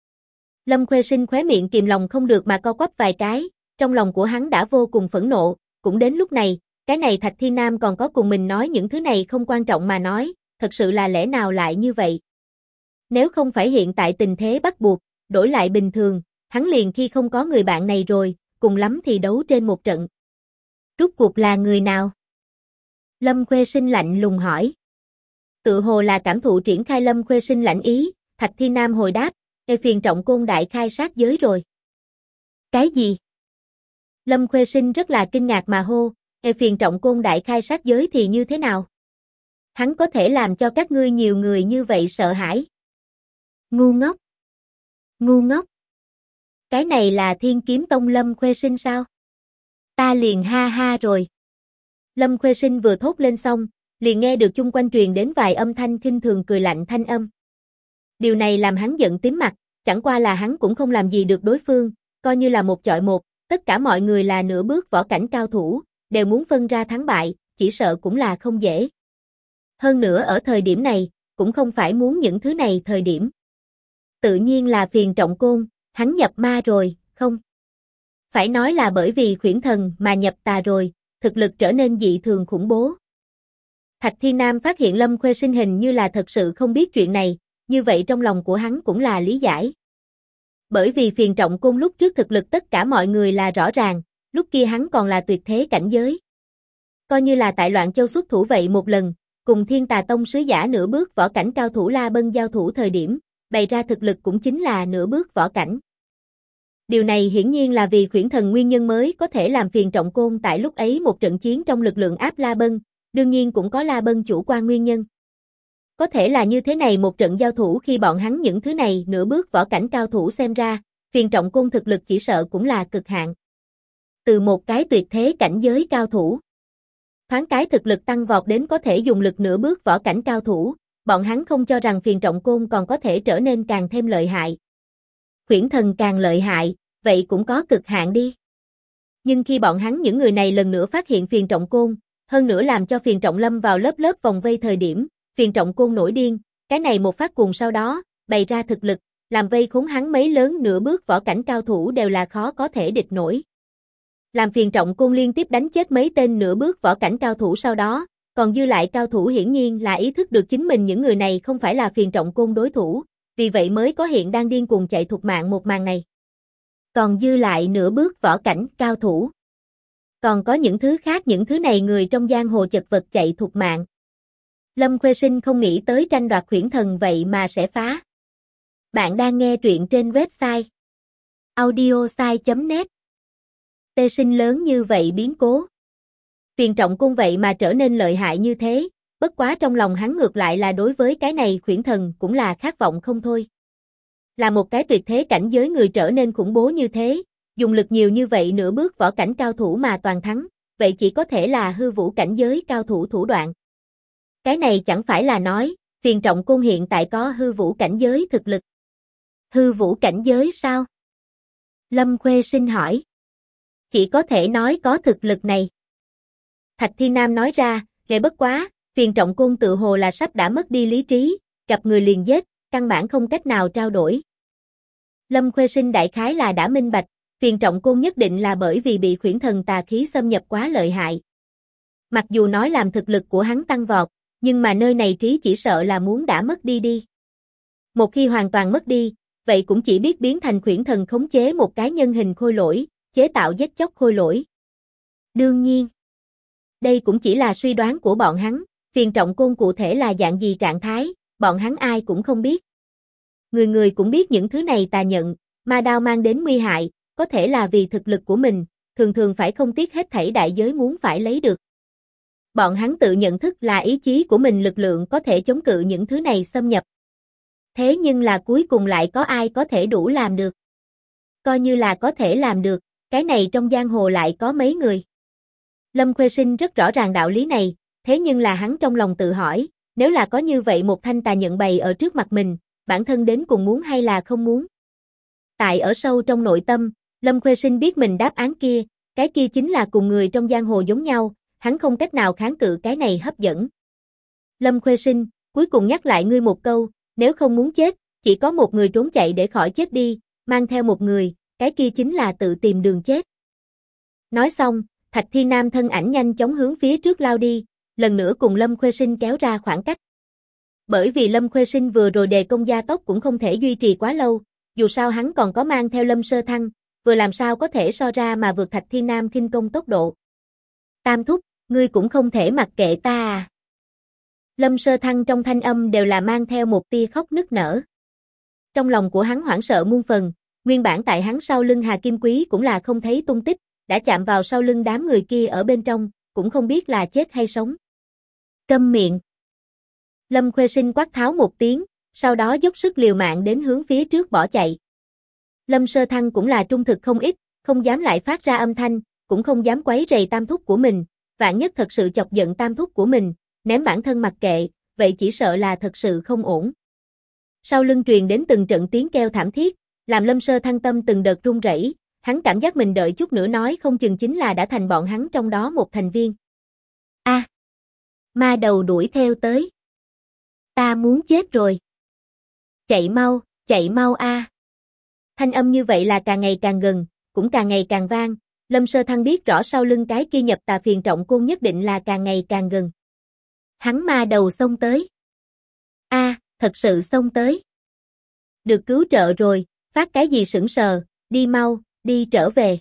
Lâm Khuê Sinh khóe miệng kìm lòng không được mà co quắp vài cái, trong lòng của hắn đã vô cùng phẫn nộ, cũng đến lúc này, cái này Thạch Thiên Nam còn có cùng mình nói những thứ này không quan trọng mà nói, thật sự là lẽ nào lại như vậy. Nếu không phải hiện tại tình thế bắt buộc, đổi lại bình thường, hắn liền khi không có người bạn này rồi, cùng lắm thì đấu trên một trận. Rốt cuộc là người nào? Lâm Khuê Sinh lạnh lùng hỏi. Tự hồ là cảm thụ triển khai Lâm Khuê Sinh lạnh ý, Thạch Thiên Nam hồi đáp, phiền trọng côn đại khai sát giới rồi. Cái gì? Lâm Khuê Sinh rất là kinh ngạc mà hô, phiền trọng côn đại khai sát giới thì như thế nào? Hắn có thể làm cho các ngươi nhiều người như vậy sợ hãi. Ngu ngốc. Ngu ngốc. Cái này là Thiên Kiếm Tông Lâm Khuê Sinh sao? Ta liền ha ha rồi. Lâm Khuê Sinh vừa thốt lên xong, liền nghe được chung quanh truyền đến vài âm thanh khinh thường cười lạnh thanh âm. Điều này làm hắn giận tím mặt, chẳng qua là hắn cũng không làm gì được đối phương, coi như là một chọi một, tất cả mọi người là nửa bước võ cảnh cao thủ, đều muốn phân ra thắng bại, chỉ sợ cũng là không dễ. Hơn nữa ở thời điểm này, cũng không phải muốn những thứ này thời điểm. Tự nhiên là Phiền Trọng Côn, hắn nhập ma rồi, không? Phải nói là bởi vì khuyển thần mà nhập tà rồi, thực lực trở nên dị thường khủng bố. Thạch Thiên Nam phát hiện Lâm Khuê Sinh hình như là thật sự không biết chuyện này, như vậy trong lòng của hắn cũng là lý giải. Bởi vì Phiền Trọng Côn lúc trước thực lực tất cả mọi người là rõ ràng, lúc kia hắn còn là tuyệt thế cảnh giới. Coi như là tại Loạn Châu xuất thủ vậy một lần, cùng Thiên Tà Tông sứ giả nửa bước võ cảnh cao thủ La Bân giao thủ thời điểm, bày ra thực lực cũng chính là nửa bước võ cảnh. Điều này hiển nhiên là vì khuyển thần nguyên nhân mới có thể làm Phiền Trọng Côn tại lúc ấy một trận chiến trong lực lượng áp La Bân, đương nhiên cũng có La Bân chủ quan nguyên nhân. Có thể là như thế này một trận giao thủ khi bọn hắn những thứ này nửa bước võ cảnh cao thủ xem ra, Phiền Trọng Côn thực lực chỉ sợ cũng là cực hạn. Từ một cái tuyệt thế cảnh giới cao thủ, thoáng cái thực lực tăng vọt đến có thể dùng lực nửa bước võ cảnh cao thủ, bọn hắn không cho rằng Phiền Trọng Côn còn có thể trở nên càng thêm lợi hại. Khuyển thần càng lợi hại, vậy cũng có cực hạn đi. Nhưng khi bọn hắn những người này lần nữa phát hiện Phiền Trọng Côn, hơn nữa làm cho Phiền Trọng lâm vào lớp lớp vòng vây thời điểm, Phiền Trọng Côn nổi điên, cái này một phát cùng sau đó, bày ra thực lực, làm vây khốn hắn mấy lớn nửa bước võ cảnh cao thủ đều là khó có thể địch nổi. Làm Phiền Trọng Côn liên tiếp đánh chết mấy tên nửa bước võ cảnh cao thủ sau đó, còn dư lại cao thủ hiển nhiên là ý thức được chính mình những người này không phải là Phiền Trọng Côn đối thủ, vì vậy mới có hiện đang điên cuồng chạy thục mạng một màn này. Còn dư lại nửa bước võ cảnh cao thủ. Còn có những thứ khác, những thứ này người trong giang hồ chật vật chạy thục mạng. Lâm Khuê Sinh không nghĩ tới tranh đoạt khuyển thần vậy mà sẽ phá. Bạn đang nghe truyện trên website audiosai.net. Tê Sinh lớn như vậy biến cố. Phiền Trọng Côn vậy mà trở nên lợi hại như thế, bất quá trong lòng hắn ngược lại là đối với cái này khuyển thần cũng là khát vọng không thôi. Là một cái tuyệt thế cảnh giới người trở nên khủng bố như thế, dùng lực nhiều như vậy nửa bước võ cảnh cao thủ mà toàn thắng, vậy chỉ có thể là hư vũ cảnh giới cao thủ thủ đoạn. Cái này chẳng phải là nói, Phiền Trọng Côn hiện tại có hư vũ cảnh giới thực lực. Hư vũ cảnh giới sao? Lâm Khuê Sinh hỏi. Chỉ có thể nói có thực lực này. Thạch Thiên Nam nói ra, ghê bất quá, Phiền Trọng Côn tự hồ là sắp đã mất đi lý trí, gặp người liền giết, căn bản không cách nào trao đổi. Lâm Khuê Sinh đại khái là đã minh bạch, Phiền Trọng Côn nhất định là bởi vì bị khuyển thần tà khí xâm nhập quá lợi hại. Mặc dù nói làm thực lực của hắn tăng vọt, nhưng mà nơi này trí chỉ sợ là muốn đã mất đi đi. Một khi hoàn toàn mất đi, vậy cũng chỉ biết biến thành khuyển thần khống chế một cái nhân hình khôi lỗi, chế tạo giết chóc khôi lỗi. Đương nhiên, đây cũng chỉ là suy đoán của bọn hắn, Phiền Trọng Côn cụ thể là dạng gì trạng thái, bọn hắn ai cũng không biết. Người người cũng biết những thứ này tà nhận, ma đao mang đến nguy hại, có thể là vì thực lực của mình, thường thường phải không tiếc hết thảy đại giới muốn phải lấy được. Bọn hắn tự nhận thức là ý chí của mình lực lượng có thể chống cự những thứ này xâm nhập. Thế nhưng là cuối cùng lại có ai có thể đủ làm được? Coi như là có thể làm được, cái này trong giang hồ lại có mấy người? Lâm Khuê Sinh rất rõ ràng đạo lý này, thế nhưng là hắn trong lòng tự hỏi, nếu là có như vậy một thanh tà nhận bày ở trước mặt mình, bản thân đến cùng muốn hay là không muốn? Tại ở sâu trong nội tâm, Lâm Khuê Sinh biết mình đáp án kia, cái kia chính là cùng người trong giang hồ giống nhau, hắn không cách nào kháng cự cái này hấp dẫn. Lâm Khuê Sinh, cuối cùng nhắc lại ngươi một câu, nếu không muốn chết, chỉ có một người trốn chạy để khỏi chết đi, mang theo một người, cái kia chính là tự tìm đường chết. Nói xong, Thạch Thiên Nam thân ảnh nhanh chóng hướng phía trước lao đi, lần nữa cùng Lâm Khuê Sinh kéo ra khoảng cách. Bởi vì Lâm Khuê Sinh vừa rồi đề công gia tốc cũng không thể duy trì quá lâu, dù sao hắn còn có mang theo Lâm Sơ Thăng, vừa làm sao có thể so ra mà vượt Thạch Thiên Nam khinh công tốc độ. Tam thúc, ngươi cũng không thể mặc kệ ta à. Lâm Sơ Thăng trong thanh âm đều là mang theo một tia khóc nức nở. Trong lòng của hắn hoảng sợ muôn phần, nguyên bản tại hắn sau lưng Hà Kim Quý cũng là không thấy tung tích, đã chạm vào sau lưng đám người kia ở bên trong, cũng không biết là chết hay sống. Câm miệng. Lâm Khuê Sinh quát tháo một tiếng, sau đó dốc sức liều mạng đến hướng phía trước bỏ chạy. Lâm Sơ Thăng cũng là trung thực không ít, không dám lại phát ra âm thanh, cũng không dám quấy rầy tam thúc của mình, vạn nhất thật sự chọc giận tam thúc của mình, ném bản thân mặc kệ, vậy chỉ sợ là thật sự không ổn. Sau lưng truyền đến từng trận tiếng kêu thảm thiết, làm Lâm Sơ Thăng tâm từng đợt run rẩy, hắn cảm giác mình đợi chút nữa nói không chừng chính là đã thành bọn hắn trong đó một thành viên. A! Ma đầu đuổi theo tới. Ta muốn chết rồi. Chạy mau a. Thanh âm như vậy là càng ngày càng gần, cũng càng ngày càng vang, Lâm Sơ Thăng biết rõ sau lưng cái kia nhập tà phiền trọng côn nhất định là càng ngày càng gần. Hắn ma đầu xông tới. A, thật sự xông tới. Được cứu trợ rồi, phát cái gì sững sờ, đi mau, đi trở về.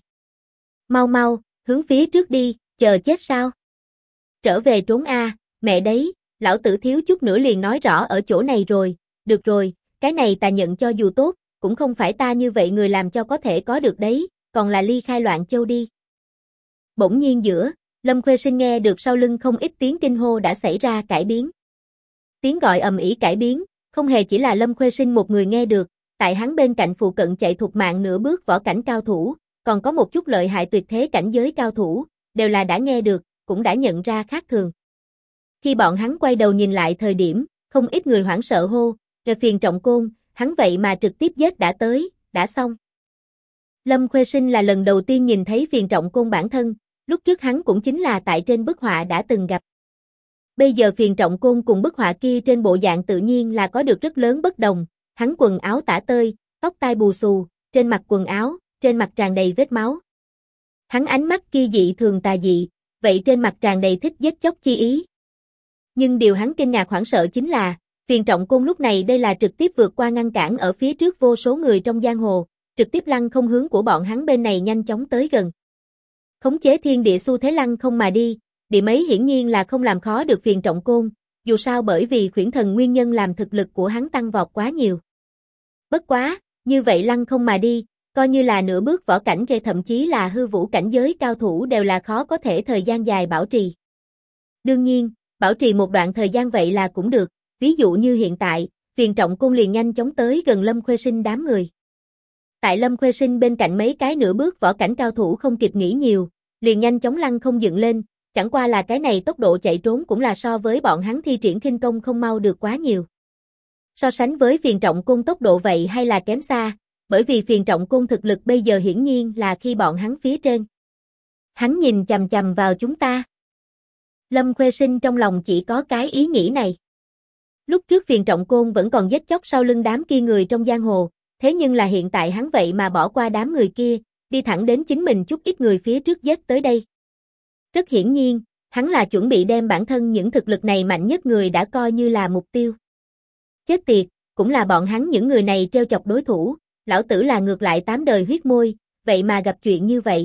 Mau, hướng phía trước đi, chờ chết sao? Trở về trốn a, mẹ đấy, lão tử thiếu chút nữa liền nói rõ ở chỗ này rồi, được rồi, cái này ta nhận cho dù tốt, cũng không phải ta như vậy người làm cho có thể có được đấy, còn là ly khai Loạn Châu đi. Bỗng nhiên giữa, Lâm Khuê Sinh nghe được sau lưng không ít tiếng kinh hô đã xảy ra cải biến. Tiếng gọi ầm ĩ cải biến, không hề chỉ là Lâm Khuê Sinh một người nghe được, tại hắn bên cạnh phụ cận chạy thục mạng nửa bước võ cảnh cao thủ, còn có một chút lợi hại tuyệt thế cảnh giới cao thủ, đều là đã nghe được, cũng đã nhận ra khác thường. Khi bọn hắn quay đầu nhìn lại thời điểm, không ít người hoảng sợ hô, "Kẻ phiền trọng côn, hắn vậy mà trực tiếp giết đã tới, đã xong." Lâm Khuê Sinh là lần đầu tiên nhìn thấy phiền trọng côn bản thân, lúc trước hắn cũng chính là tại trên bức họa đã từng gặp. Bây giờ phiền trọng côn cùng bức họa kia trên bộ dạng tự nhiên là có được rất lớn bất đồng, hắn quần áo tả tơi, tóc tai bù xù, trên mặt quần áo, trên mặt tràn đầy vết máu. Hắn ánh mắt kia dị thường tà dị, vậy trên mặt tràn đầy thích giết chóc chi ý. Nhưng điều hắn kinh ngạc hoảng sợ chính là, phiền trọng côn lúc này đây là trực tiếp vượt qua ngăn cản ở phía trước vô số người trong giang hồ, trực tiếp lăng không hướng của bọn hắn bên này nhanh chóng tới gần. Khống chế thiên địa xu thế lăng không mà đi, điểm ấy hiển nhiên là không làm khó được phiền trọng côn, dù sao bởi vì khuyển thần nguyên nhân làm thực lực của hắn tăng vọt quá nhiều. Bất quá, như vậy lăng không mà đi, coi như là nửa bước võ cảnh về thậm chí là hư vũ cảnh giới cao thủ đều là khó có thể thời gian dài bảo trì. Đương nhiên, bảo trì một đoạn thời gian vậy là cũng được, ví dụ như hiện tại, phiền trọng côn liền nhanh chóng tới gần Lâm Khuê Sinh đám người. Tại Lâm Khuê Sinh bên cạnh mấy cái nửa bước võ cảnh cao thủ không kịp nghĩ nhiều, liền nhanh chóng lăng không dựng lên, chẳng qua là cái này tốc độ chạy trốn cũng là so với bọn hắn thi triển khinh công không mau được quá nhiều. So sánh với phiền trọng côn tốc độ vậy hay là kém xa, bởi vì phiền trọng côn thực lực bây giờ hiển nhiên là khi bọn hắn phía trên. Hắn nhìn chằm chằm vào chúng ta. Lâm Khuê Sinh trong lòng chỉ có cái ý nghĩ này. Lúc trước phiền trọng côn vẫn còn giết chóc sau lưng đám kia người trong giang hồ, thế nhưng là hiện tại hắn vậy mà bỏ qua đám người kia, đi thẳng đến chính mình chút ít người phía trước giết tới đây. Rất hiển nhiên, hắn là chuẩn bị đem bản thân những thực lực này mạnh nhất người đã coi như là mục tiêu. Chết tiệt, cũng là bọn hắn những người này trêu chọc đối thủ, lão tử là ngược lại 8 đời huyết môi, vậy mà gặp chuyện như vậy.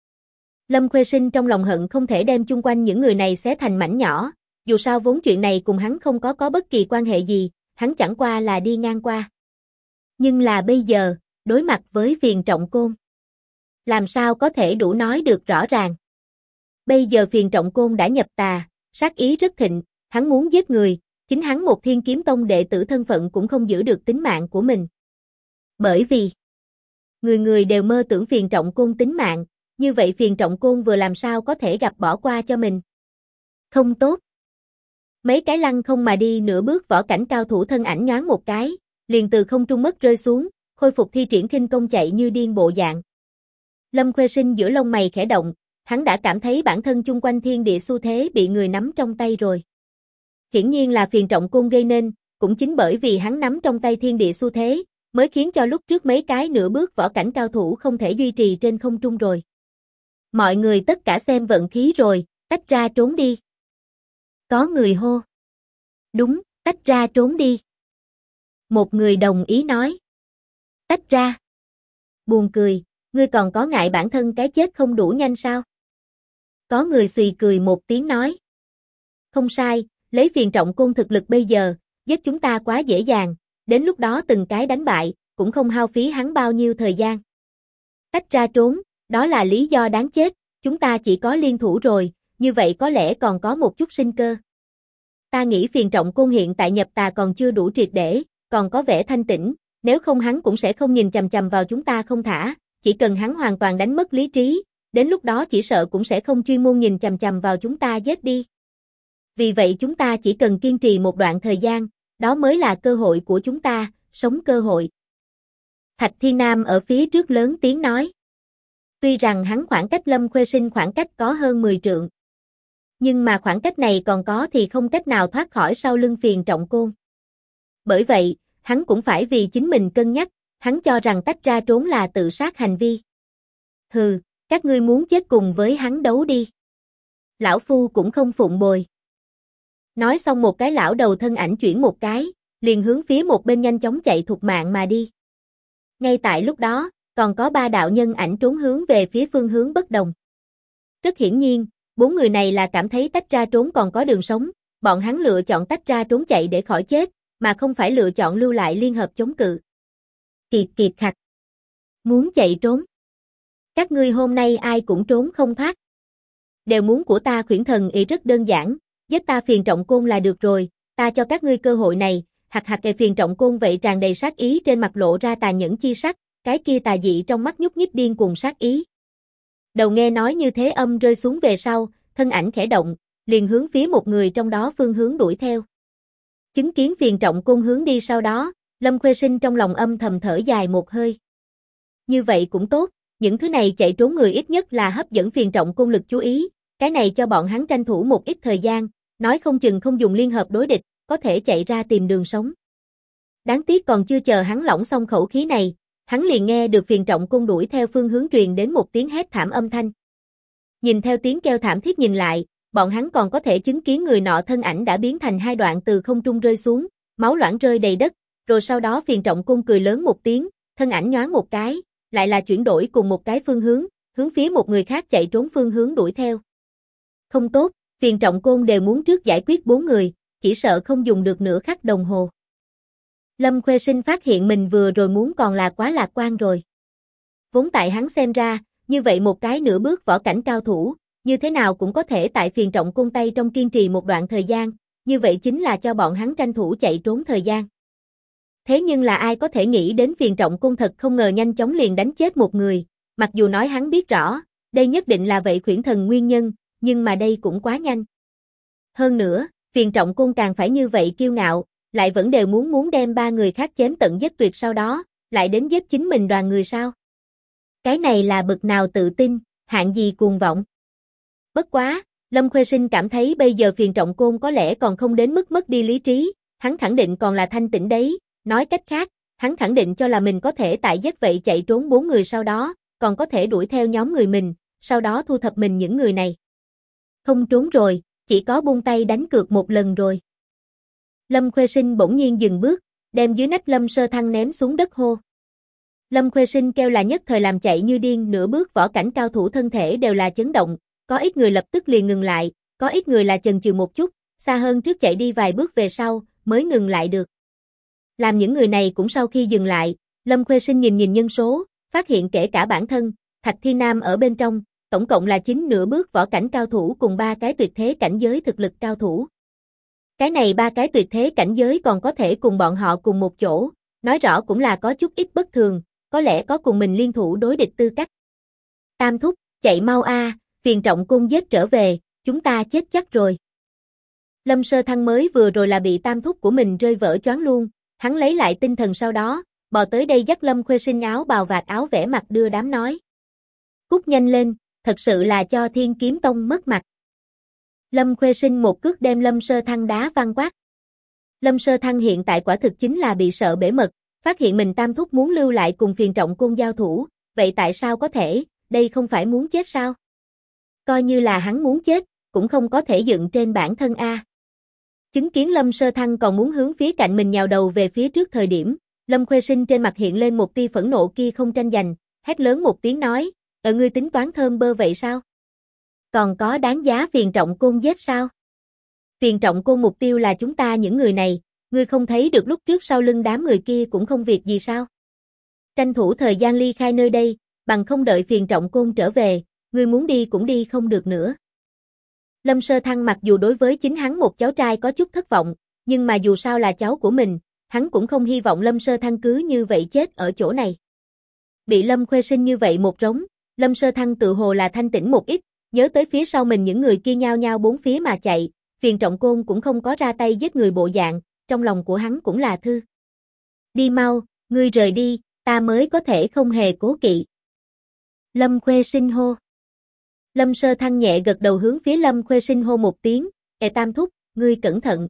Lâm Khuê Sinh trong lòng hận không thể đem chung quanh những người này xé thành mảnh nhỏ, dù sao vốn chuyện này cùng hắn không có bất kỳ quan hệ gì, hắn chẳng qua là đi ngang qua. Nhưng là bây giờ, đối mặt với phiền trọng côn, làm sao có thể đủ nói được rõ ràng. Bây giờ phiền trọng côn đã nhập tà, sát ý rất thịnh, hắn muốn giết người, chính hắn một Thiên Kiếm Tông đệ tử thân phận cũng không giữ được tính mạng của mình. Bởi vì, người người đều mơ tưởng phiền trọng côn tính mạng, như vậy phiền trọng côn vừa làm sao có thể gặp bỏ qua cho mình. Không tốt. Mấy cái lăng không mà đi nửa bước võ cảnh cao thủ thân ảnh nhoáng một cái, liền từ không trung mất rơi xuống, khôi phục thi triển khinh công chạy như điên bộ dạng. Lâm Khuê Sinh giữa lông mày khẽ động, hắn đã cảm thấy bản thân chung quanh thiên địa xu thế bị người nắm trong tay rồi. Hiển nhiên là phiền trọng côn gây nên, cũng chính bởi vì hắn nắm trong tay thiên địa xu thế, mới khiến cho lúc trước mấy cái nửa bước võ cảnh cao thủ không thể duy trì trên không trung rồi. Mọi người tất cả xem vận khí rồi, tách ra trốn đi. Có người hô. Đúng, tách ra trốn đi. Một người đồng ý nói. Tách ra. Buồn cười, ngươi còn có ngại bản thân cái chết không đủ nhanh sao? Có người xùy cười một tiếng nói. Không sai, lấy phiền trọng côn thực lực bây giờ, giết chúng ta quá dễ dàng, đến lúc đó từng cái đánh bại, cũng không hao phí hắn bao nhiêu thời gian. Tách ra trốn, đó là lý do đáng chết, chúng ta chỉ có liên thủ rồi, như vậy có lẽ còn có một chút sinh cơ. Ta nghĩ phiền trọng côn hiện tại nhập tà còn chưa đủ triệt để, còn có vẻ thanh tĩnh, Nếu không hắn cũng sẽ không nhìn chằm chằm vào chúng ta không thả, chỉ cần hắn hoàn toàn đánh mất lý trí, đến lúc đó chỉ sợ cũng sẽ không chuyên môn nhìn chằm chằm vào chúng ta giết đi. Vì vậy chúng ta chỉ cần kiên trì một đoạn thời gian, đó mới là cơ hội của chúng ta, sống cơ hội. Thạch Thiên Nam ở phía trước lớn tiếng nói. Tuy rằng hắn khoảng cách Lâm Khuê Sinh khoảng cách có hơn 10 trượng. Nhưng mà khoảng cách này còn có thì không cách nào thoát khỏi sau lưng Phiền Trọng Côn. Bởi vậy, hắn cũng phải vì chính mình cân nhắc, hắn cho rằng tách ra trốn là tự sát hành vi. Hừ, các ngươi muốn chết cùng với hắn đấu đi. Lão Phu cũng không phụng bồi. Nói xong một cái lão đầu thân ảnh chuyển một cái, liền hướng phía một bên nhanh chóng chạy thục mạng mà đi. Ngay tại lúc đó, còn có 3 đạo nhân ảnh trốn hướng về phía phương hướng bất đồng. Rất hiển nhiên, 4 người này là cảm thấy tách ra trốn còn có đường sống, bọn hắn lựa chọn tách ra trốn chạy để khỏi chết, mà không phải lựa chọn lưu lại liên hợp chống cự. Kiệt kiệt khặc. Muốn chạy trốn. Các ngươi hôm nay ai cũng trốn không thoát. Đều muốn của ta Khuyển Thần ý rất đơn giản, giết ta Phiền Trọng Côn là được rồi, ta cho các ngươi cơ hội này. Hạc hạc kề Phiền Trọng Côn vậy tràn đầy sát ý trên mặt lộ ra tàn nhẫn chi sắc, cái kia tà dị trong mắt nhúc nhích điên cùng sát ý. Đầu nghe nói như thế âm rơi xuống về sau, thân ảnh khẽ động, liền hướng phía một người trong đó phương hướng đuổi theo. Chứng kiến Phiền Trọng Côn hướng đi sau đó, Lâm Khuê Sinh trong lòng âm thầm thở dài một hơi. Như vậy cũng tốt, những thứ này chạy trốn người ít nhất là hấp dẫn Phiền Trọng Côn lực chú ý, cái này cho bọn hắn tranh thủ một ít thời gian, nói không chừng không dùng liên hợp đối địch, có thể chạy ra tìm đường sống. Đáng tiếc còn chưa chờ hắn lỏng xong khẩu khí này, hắn liền nghe được Phiền Trọng Côn đuổi theo phương hướng truyền đến một tiếng hét thảm âm thanh. Nhìn theo tiếng kêu thảm thiết nhìn lại, bọn hắn còn có thể chứng kiến người nọ thân ảnh đã biến thành 2 đoạn từ không trung rơi xuống, máu loãng rơi đầy đất, rồi sau đó Phiền Trọng Côn cười lớn một tiếng, thân ảnh nhoáng một cái, lại là chuyển đổi cùng một cái phương hướng, hướng phía một người khác chạy trốn phương hướng đuổi theo. Không tốt, Phiền Trọng Côn đều muốn trước giải quyết 4 người, chỉ sợ không dùng được nửa khắc đồng hồ. Lâm Khuê Sinh phát hiện mình vừa rồi muốn còn là quá lạc quan rồi. Vốn tại hắn xem ra, như vậy một cái nửa bước võ cảnh cao thủ, như thế nào cũng có thể tại Phiền Trọng Côn tay trong kiên trì một đoạn thời gian, như vậy chính là cho bọn hắn tranh thủ chạy trốn thời gian. Thế nhưng là ai có thể nghĩ đến Phiền Trọng Côn thật không ngờ nhanh chóng liền đánh chết một người, mặc dù nói hắn biết rõ, đây nhất định là vậy Khuyển Thần nguyên nhân, nhưng mà đây cũng quá nhanh. Hơn nữa, Phiền Trọng Côn càng phải như vậy kiêu ngạo, lại vẫn đều muốn đem 3 người khác chém tận giết tuyệt sau đó, lại đến giết chính mình đoàn người sao? Cái này là bực nào tự tin, hạng gì cuồng vọng. Bất quá, Lâm Khuê Sinh cảm thấy bây giờ Phiền Trọng Côn có lẽ còn không đến mức mất đi lý trí, hắn khẳng định còn là thanh tĩnh đấy, nói cách khác, hắn khẳng định cho là mình có thể tại giết vậy chạy trốn 4 người sau đó, còn có thể đuổi theo nhóm người mình, sau đó thu thập mình những người này. Không trốn rồi, chỉ có buông tay đánh cược một lần rồi. Lâm Khuê Sinh bỗng nhiên dừng bước, đem dưới nách Lâm Sơ Thăng ném xuống đất hô. Lâm Khuê Sinh kêu là nhất thời làm chạy như điên, nửa bước võ cảnh cao thủ thân thể đều là chấn động, có ít người lập tức liền ngừng lại, có ít người là chần chừ một chút, xa hơn trước chạy đi vài bước về sau, mới ngừng lại được. Làm những người này cũng sau khi dừng lại, Lâm Khuê Sinh nhìn nhân số, phát hiện kể cả bản thân, Thạch Thiên Nam ở bên trong, tổng cộng là 9 nửa bước võ cảnh cao thủ cùng 3 cái tuyệt thế cảnh giới thực lực cao thủ. Cái này 3 cái tuyệt thế cảnh giới còn có thể cùng bọn họ cùng một chỗ, nói rõ cũng là có chút ít bất thường, có lẽ có cùng mình liên thủ đối địch tư cách. Tam thúc, chạy mau a, Phiền Trọng Côn giết trở về, chúng ta chết chắc rồi. Lâm Sơ Thăng mới vừa rồi là bị tam thúc của mình rơi vỡ choáng luôn, hắn lấy lại tinh thần sau đó, bò tới đây dắt Lâm Khuê Sinh áo bào vạt áo vẻ mặt đưa đám nói. Cút nhanh lên, thật sự là cho Thiên Kiếm Tông mất mặt. Lâm Khuê Sinh một cước đem Lâm Sơ Thăng đá văng quát. Lâm Sơ Thăng hiện tại quả thực chính là bị sợ bể mật, phát hiện mình tam thúc muốn lưu lại cùng Phiền Trọng Côn giao thủ, vậy tại sao có thể, đây không phải muốn chết sao? Coi như là hắn muốn chết, cũng không có thể dựng trên bản thân a. Chứng kiến Lâm Sơ Thăng còn muốn hướng phía cạnh mình nhào đầu về phía trước thời điểm, Lâm Khuê Sinh trên mặt hiện lên một tia phẫn nộ kia không tranh giành, hét lớn một tiếng nói, ngươi tính toán thơm bơ vậy sao? Còn có đáng giá Phiền Trọng Côn giết sao? Phiền Trọng Côn mục tiêu là chúng ta những người này, ngươi không thấy được lúc trước sau lưng đám người kia cũng không việc gì sao? Tranh thủ thời gian ly khai nơi đây, bằng không đợi Phiền Trọng Côn trở về, ngươi muốn đi cũng đi không được nữa. Lâm Sơ Thăng mặc dù đối với chính hắn một cháu trai có chút thất vọng, nhưng mà dù sao là cháu của mình, hắn cũng không hy vọng Lâm Sơ Thăng cứ như vậy chết ở chỗ này. Bị Lâm Khuê Sinh như vậy một rống, Lâm Sơ Thăng tự hồ là thanh tỉnh một ít, nhớ tới phía sau mình những người kia nhao nhao bốn phía mà chạy, Phiền Trọng Côn cũng không có ra tay giết người bộ dạng, trong lòng của hắn cũng là thư. Đi mau, ngươi rời đi, ta mới có thể không hề cố kỵ. Lâm Khuê Sinh hô. Lâm Sơ Thăng nhẹ gật đầu hướng phía Lâm Khuê Sinh hô một tiếng, Tam thúc, ngươi cẩn thận.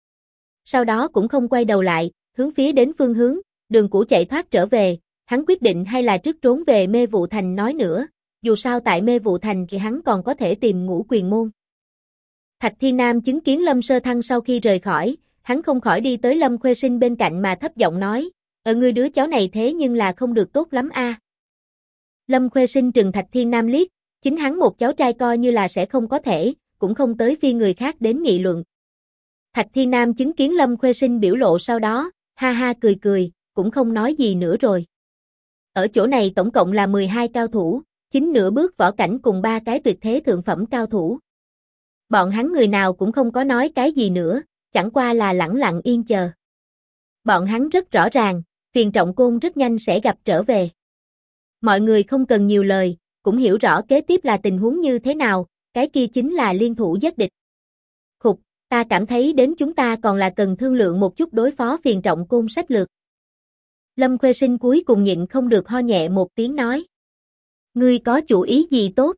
Sau đó cũng không quay đầu lại, hướng phía đến phương hướng, đường cũ chạy thoát trở về, hắn quyết định hay là trước trốn về Mê Vụ Thành nói nữa, dù sao tại Mê Vụ Thành thì hắn còn có thể tìm Ngũ Quyền Môn. Thạch Thiên Nam chứng kiến Lâm Sơ Thăng sau khi rời khỏi, hắn không khỏi đi tới Lâm Khuê Sinh bên cạnh mà thấp giọng nói, ngươi đứa cháu này thế nhưng là không được tốt lắm a. Lâm Khuê Sinh trừng Thạch Thiên Nam liếc, chính hắn một cháu trai coi như là sẽ không có thể, cũng không tới phiên người khác đến nghị luận. Thạch Thiên Nam chứng kiến Lâm Khuê Sinh biểu lộ sau đó, ha ha cười cười, cũng không nói gì nữa rồi. Ở chỗ này tổng cộng là 12 cao thủ, 9 nửa bước võ cảnh cùng 3 cái tuyệt thế thượng phẩm cao thủ. Bọn hắn người nào cũng không có nói cái gì nữa, chẳng qua là lẳng lặng yên chờ. Bọn hắn rất rõ ràng, Phiền Trọng Côn rất nhanh sẽ gặp trở về. Mọi người không cần nhiều lời, cũng hiểu rõ kế tiếp là tình huống như thế nào, cái kia chính là liên thủ giết địch. Khục, ta cảm thấy đến chúng ta còn là cần thương lượng một chút đối phó Phiền Trọng Côn sách lược. Lâm Khuê Sinh cuối cùng nhịn không được ho nhẹ một tiếng nói. Ngươi có chủ ý gì tốt?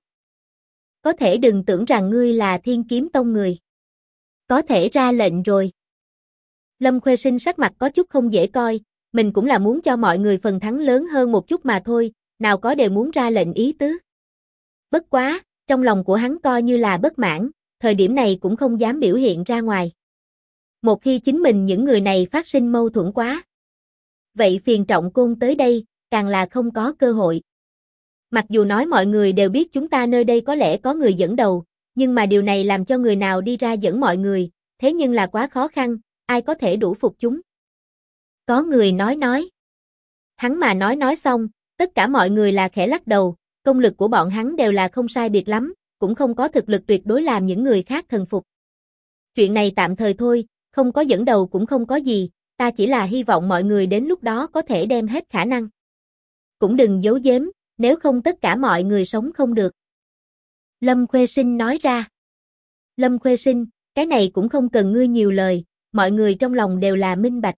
Có thể đừng tưởng rằng ngươi là Thiên Kiếm Tông người. Có thể ra lệnh rồi. Lâm Khuê Sinh sắc mặt có chút không dễ coi, mình cũng là muốn cho mọi người phần thắng lớn hơn một chút mà thôi, nào có đều muốn ra lệnh ý tứ. Bất quá, trong lòng của hắn coi như là bất mãn, thời điểm này cũng không dám biểu hiện ra ngoài. Một khi chính mình những người này phát sinh mâu thuẫn quá. Vậy Phiền Trọng Côn tới đây, càng là không có cơ hội. Mặc dù nói mọi người đều biết chúng ta nơi đây có lẽ có người dẫn đầu, nhưng mà điều này làm cho người nào đi ra dẫn mọi người, thế nhưng là quá khó khăn, ai có thể đủ phục chúng. Có người nói. Hắn mà nói xong, tất cả mọi người là khẽ lắc đầu, công lực của bọn hắn đều là không sai biệt lắm, cũng không có thực lực tuyệt đối làm những người khác thần phục. Chuyện này tạm thời thôi, không có dẫn đầu cũng không có gì, ta chỉ là hy vọng mọi người đến lúc đó có thể đem hết khả năng. Cũng đừng giấu giếm, nếu không tất cả mọi người sống không được. Lâm Khuê Sinh nói ra. Lâm Khuê Sinh, cái này cũng không cần ngươi nhiều lời, mọi người trong lòng đều là minh bạch.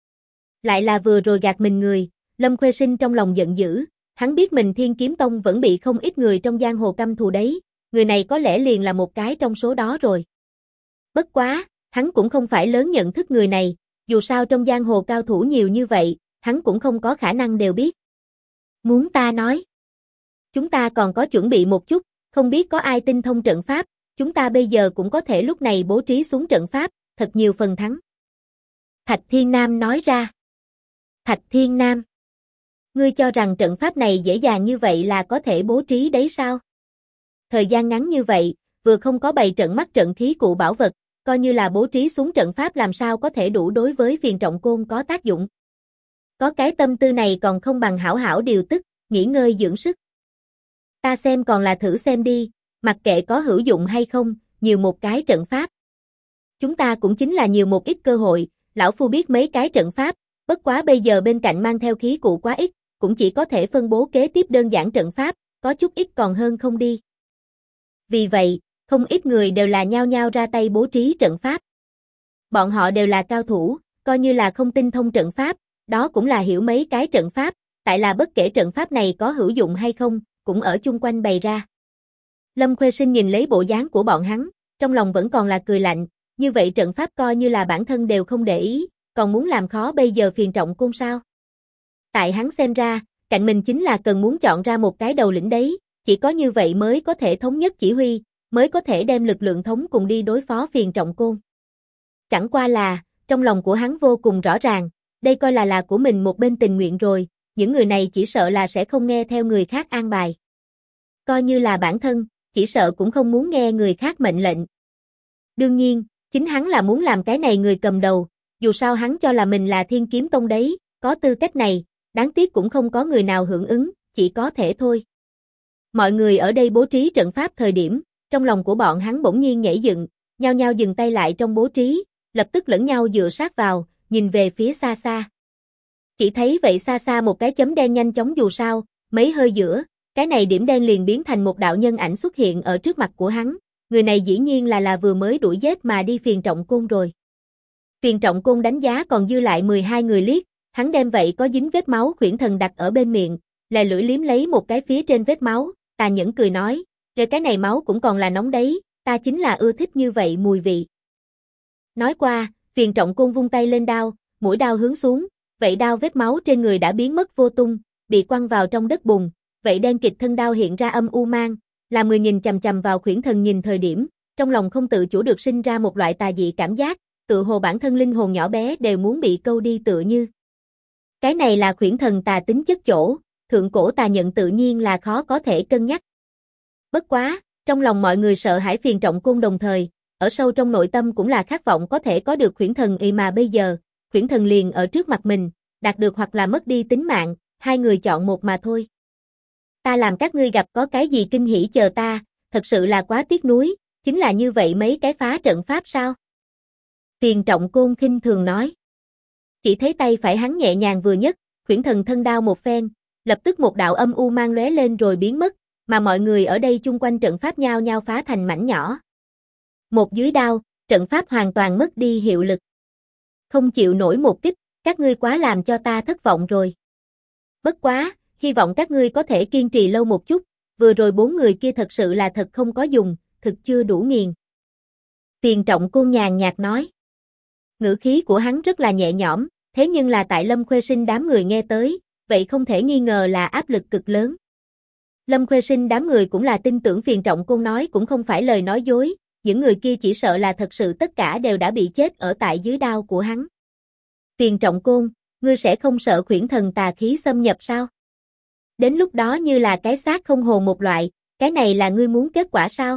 Lại là vừa rồi gạt mình người, Lâm Khuê Sinh trong lòng giận dữ, hắn biết mình Thiên Kiếm Tông vẫn bị không ít người trong giang hồ căm thù đấy, người này có lẽ liền là một cái trong số đó rồi. Bất quá, hắn cũng không phải lớn nhận thức người này, dù sao trong giang hồ cao thủ nhiều như vậy, hắn cũng không có khả năng đều biết. Muốn ta nói, chúng ta còn có chuẩn bị một chút, không biết có ai tinh thông trận pháp, chúng ta bây giờ cũng có thể lúc này bố trí xuống trận pháp, thật nhiều phần thắng. Thạch Thiên Nam nói ra. Thạch Thiên Nam, ngươi cho rằng trận pháp này dễ dàng như vậy là có thể bố trí đấy sao? Thời gian ngắn như vậy, vừa không có bày trận mắt trận khí cụ bảo vật, coi như là bố trí xuống trận pháp làm sao có thể đủ đối với Phiền Trọng Côn có tác dụng. Có cái tâm tư này còn không bằng hảo hảo điều tức, nghỉ ngơi dưỡng sức. Ta xem còn là thử xem đi, mặc kệ có hữu dụng hay không, nhiều một cái trận pháp. Chúng ta cũng chính là nhiều một ít cơ hội, lão phu biết mấy cái trận pháp, bất quá bây giờ bên cạnh mang theo khí cụ quá ít, cũng chỉ có thể phân bố kế tiếp đơn giản trận pháp, có chút ít còn hơn không đi. Vì vậy, không ít người đều là nhao nhao ra tay bố trí trận pháp. Bọn họ đều là cao thủ, coi như là không tinh thông trận pháp, đó cũng là hiểu mấy cái trận pháp, tại là bất kể trận pháp này có hữu dụng hay không, cũng ở chung quanh bày ra. Lâm Khuê Sinh nhìn lấy bộ dáng của bọn hắn, trong lòng vẫn còn là cười lạnh, như vậy trận pháp coi như là bản thân đều không để ý, còn muốn làm khó bây giờ Phiền Trọng Côn sao? Tại hắn xem ra, cạnh mình chính là cần muốn chọn ra một cái đầu lĩnh đấy, chỉ có như vậy mới có thể thống nhất chỉ huy, mới có thể đem lực lượng thống cùng đi đối phó Phiền Trọng Côn. Chẳng qua là, trong lòng của hắn vô cùng rõ ràng, đây coi là của mình một bên tình nguyện rồi, những người này chỉ sợ là sẽ không nghe theo người khác an bài. Coi như là bản thân, chỉ sợ cũng không muốn nghe người khác mệnh lệnh. Đương nhiên, chính hắn là muốn làm cái này người cầm đầu, dù sao hắn cho là mình là Thiên Kiếm Tông đấy, có tư cách này, đáng tiếc cũng không có người nào hưởng ứng, chỉ có thể thôi. Mọi người ở đây bố trí trận pháp thời điểm, trong lòng của bọn hắn bỗng nhiên nhảy dựng, nhao nhao dừng tay lại trong bố trí, lập tức lẫn nhau dựa sát vào, nhìn về phía xa xa. Chỉ thấy vậy xa xa một cái chấm đen nhanh chóng dù sao, mấy hơi giữa, cái này điểm đen liền biến thành một đạo nhân ảnh xuất hiện ở trước mặt của hắn, người này dĩ nhiên là vừa mới đuổi giết mà đi Phiền Trọng Côn rồi. Phiền Trọng Côn đánh giá còn dư lại 12 người liếc, hắn đem vậy có dính vết máu khuyển thần đặt ở bên miệng, lè lưỡi liếm lấy một cái phía trên vết máu, tàn nhẫn cười nói, cái này máu cũng còn là nóng đấy, ta chính là ưa thích như vậy mùi vị. Nói qua, Phiền Trọng Côn vung tay lên đao, mũi đao hướng xuống, vậy đao vết máu trên người đã biến mất vô tung, bị quăng vào trong đất bùn, vậy đen kịt thân đao hiện ra âm u mang, làm người nhìn chằm chằm vào khuyển thần nhìn thời điểm, trong lòng không tự chủ được sinh ra một loại tà dị cảm giác, tự hồ bản thân linh hồn nhỏ bé đều muốn bị câu đi tựa như. Cái này là khuyển thần tà tính chất chỗ, thượng cổ tà nhận tự nhiên là khó có thể cân nhắc. Bất quá, trong lòng mọi người sợ hãi Phiền Trọng Côn đồng thời, ở sâu trong nội tâm cũng là khát vọng có thể có được khuyển thần mà bây giờ, khuyển thần liền ở trước mặt mình, đạt được hoặc là mất đi tính mạng, hai người chọn một mà thôi. Ta làm các ngươi gặp có cái gì kinh hỉ chờ ta, thật sự là quá tiếc nuối, chính là như vậy mấy cái phá trận pháp sao? Phiền Trọng Côn khinh thường nói. Chỉ thấy tay phải hắn nhẹ nhàng vừa nhấc, khuyển thần thân đao một phen, lập tức một đạo âm u mang lóe lên rồi biến mất, mà mọi người ở đây chung quanh trận pháp nhao nhao phá thành mảnh nhỏ. Một dưới đao, trận pháp hoàn toàn mất đi hiệu lực. Không chịu nổi một kích, các ngươi quá làm cho ta thất vọng rồi. Bất quá, hy vọng các ngươi có thể kiên trì lâu một chút, vừa rồi 4 người kia thật sự là thật không có dùng, thực chưa đủ nghiền. Phiền Trọng Côn nhàn nhạt nói. Ngữ khí của hắn rất là nhẹ nhõm, thế nhưng là tại Lâm Khuê Sinh đám người nghe tới, vậy không thể nghi ngờ là áp lực cực lớn. Lâm Khuê Sinh đám người cũng là tin tưởng Phiền Trọng Côn nói cũng không phải lời nói dối, những người kia chỉ sợ là thật sự tất cả đều đã bị chết ở tại dưới đao của hắn. Phiền Trọng Côn, ngươi sẽ không sợ khuyển thần tà khí xâm nhập sao? Đến lúc đó như là cái xác không hồn một loại, cái này là ngươi muốn kết quả sao?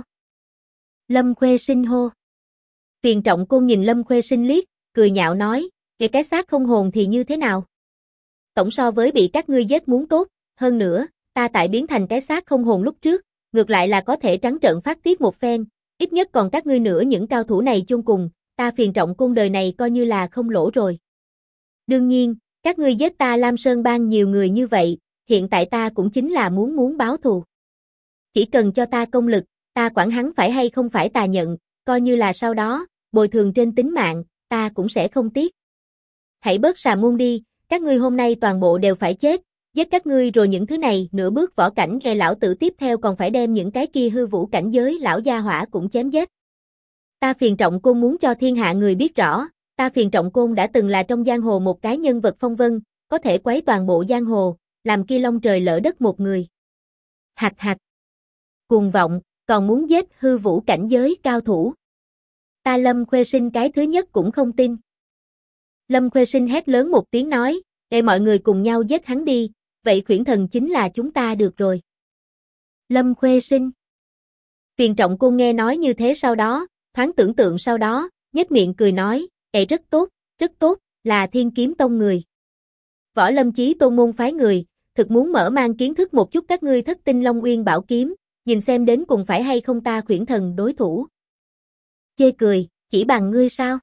Lâm Khuê Sinh hô. Phiền Trọng Côn nhìn Lâm Khuê Sinh liếc, cười nhạo nói, cái xác không hồn thì như thế nào? Tổng so với bị các ngươi giết muốn tốt, hơn nữa, ta tại biến thành cái xác không hồn lúc trước, ngược lại là có thể trắng trợn phát tiết một phen, ít nhất còn các ngươi nữa những cao thủ này chung cùng, ta Phiền Trọng Côn đời này coi như là không lỗ rồi. Đương nhiên, các ngươi giết ta Lam Sơn Bang nhiều người như vậy, hiện tại ta cũng chính là muốn báo thù. Chỉ cần cho ta công lực, ta quản hắn phải hay không phải tà nhận, coi như là sau đó, bồi thường trên tính mạng, ta cũng sẽ không tiếc. Hãy bớt xà môn đi, các ngươi hôm nay toàn bộ đều phải chết, giết các ngươi rồi những thứ này nửa bước võ cảnh nghe lão tử tiếp theo còn phải đem những cái kia hư vũ cảnh giới lão gia hỏa cũng chém giết. Ta Phiền Trọng Côn muốn cho thiên hạ người biết rõ, ta Phiền Trọng Côn đã từng là trong giang hồ một cái nhân vật phong vân, có thể quấy toàn bộ giang hồ, làm kia long trời lỡ đất một người. Hạch hạch. Cuồng vọng, còn muốn giết hư vũ cảnh giới cao thủ. Ta Lâm Khuê Sinh cái thứ nhất cũng không tin. Lâm Khuê Sinh hét lớn một tiếng nói, để mọi người cùng nhau giết hắn đi, vậy khuyển thần chính là chúng ta được rồi. Lâm Khuê Sinh. Phiền Trọng Côn nghe nói như thế sau đó, thoáng tưởng tượng sau đó, nhếch miệng cười nói, rất tốt, là Thiên Kiếm Tông người. Võ Lâm Chí Tôn môn phái người, thực muốn mở mang kiến thức một chút các ngươi Thất Tinh Long Uyên Bảo Kiếm, nhìn xem đến cùng phải hay không ta khuyển thần đối thủ. Chê cười, chỉ bằng ngươi sao?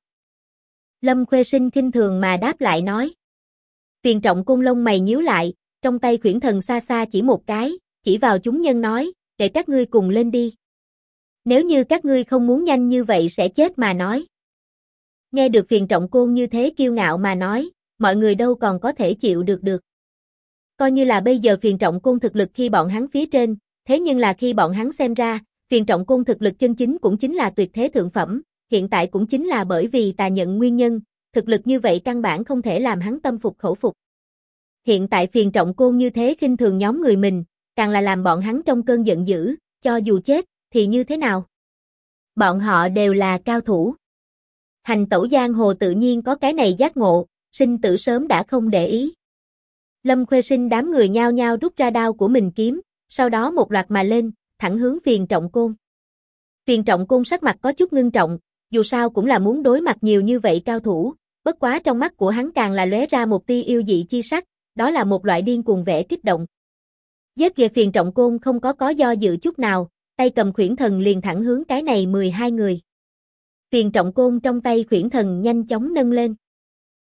Lâm Khuê Sinh khinh thường mà đáp lại nói. Phiền Trọng Côn lông mày nhíu lại, trong tay khuyển thần xa xa chỉ một cái, chỉ vào chúng nhân nói, để các ngươi cùng lên đi. Nếu như các ngươi không muốn nhanh như vậy sẽ chết mà nói. Nghe được Phiền Trọng Côn như thế kiêu ngạo mà nói, mọi người đâu còn có thể chịu được. Coi như là bây giờ Phiền Trọng Côn thực lực khi bọn hắn phía trên, thế nhưng là khi bọn hắn xem ra, Phiền Trọng Côn thực lực chân chính cũng chính là tuyệt thế thượng phẩm, hiện tại cũng chính là bởi vì tà nhận nguyên nhân, thực lực như vậy căn bản không thể làm hắn tâm phục khẩu phục. Hiện tại Phiền Trọng Côn như thế khinh thường nhóm người mình, càng là làm bọn hắn trong cơn giận dữ, cho dù chết, thì như thế nào? Bọn họ đều là cao thủ. Hành tẩu giang hồ tự nhiên có cái này giác ngộ, sinh tử sớm đã không để ý. Lâm Khuê Sinh đám người nhao nhao rút ra đao của mình kiếm, sau đó một loạt mà lên, thẳng hướng Phiền Trọng Côn. Phiền Trọng Côn sắc mặt có chút ngưng trọng, dù sao cũng là muốn đối mặt nhiều như vậy cao thủ, bất quá trong mắt của hắn càng là lóe ra một tia yêu dị chi sắc, đó là một loại điên cuồng vẻ kích động. Giết về Phiền Trọng Côn không có do dự chút nào, tay cầm khuyển thần liền thẳng hướng cái này 12 người. Phiền Trọng Côn trong tay khuyển thần nhanh chóng nâng lên.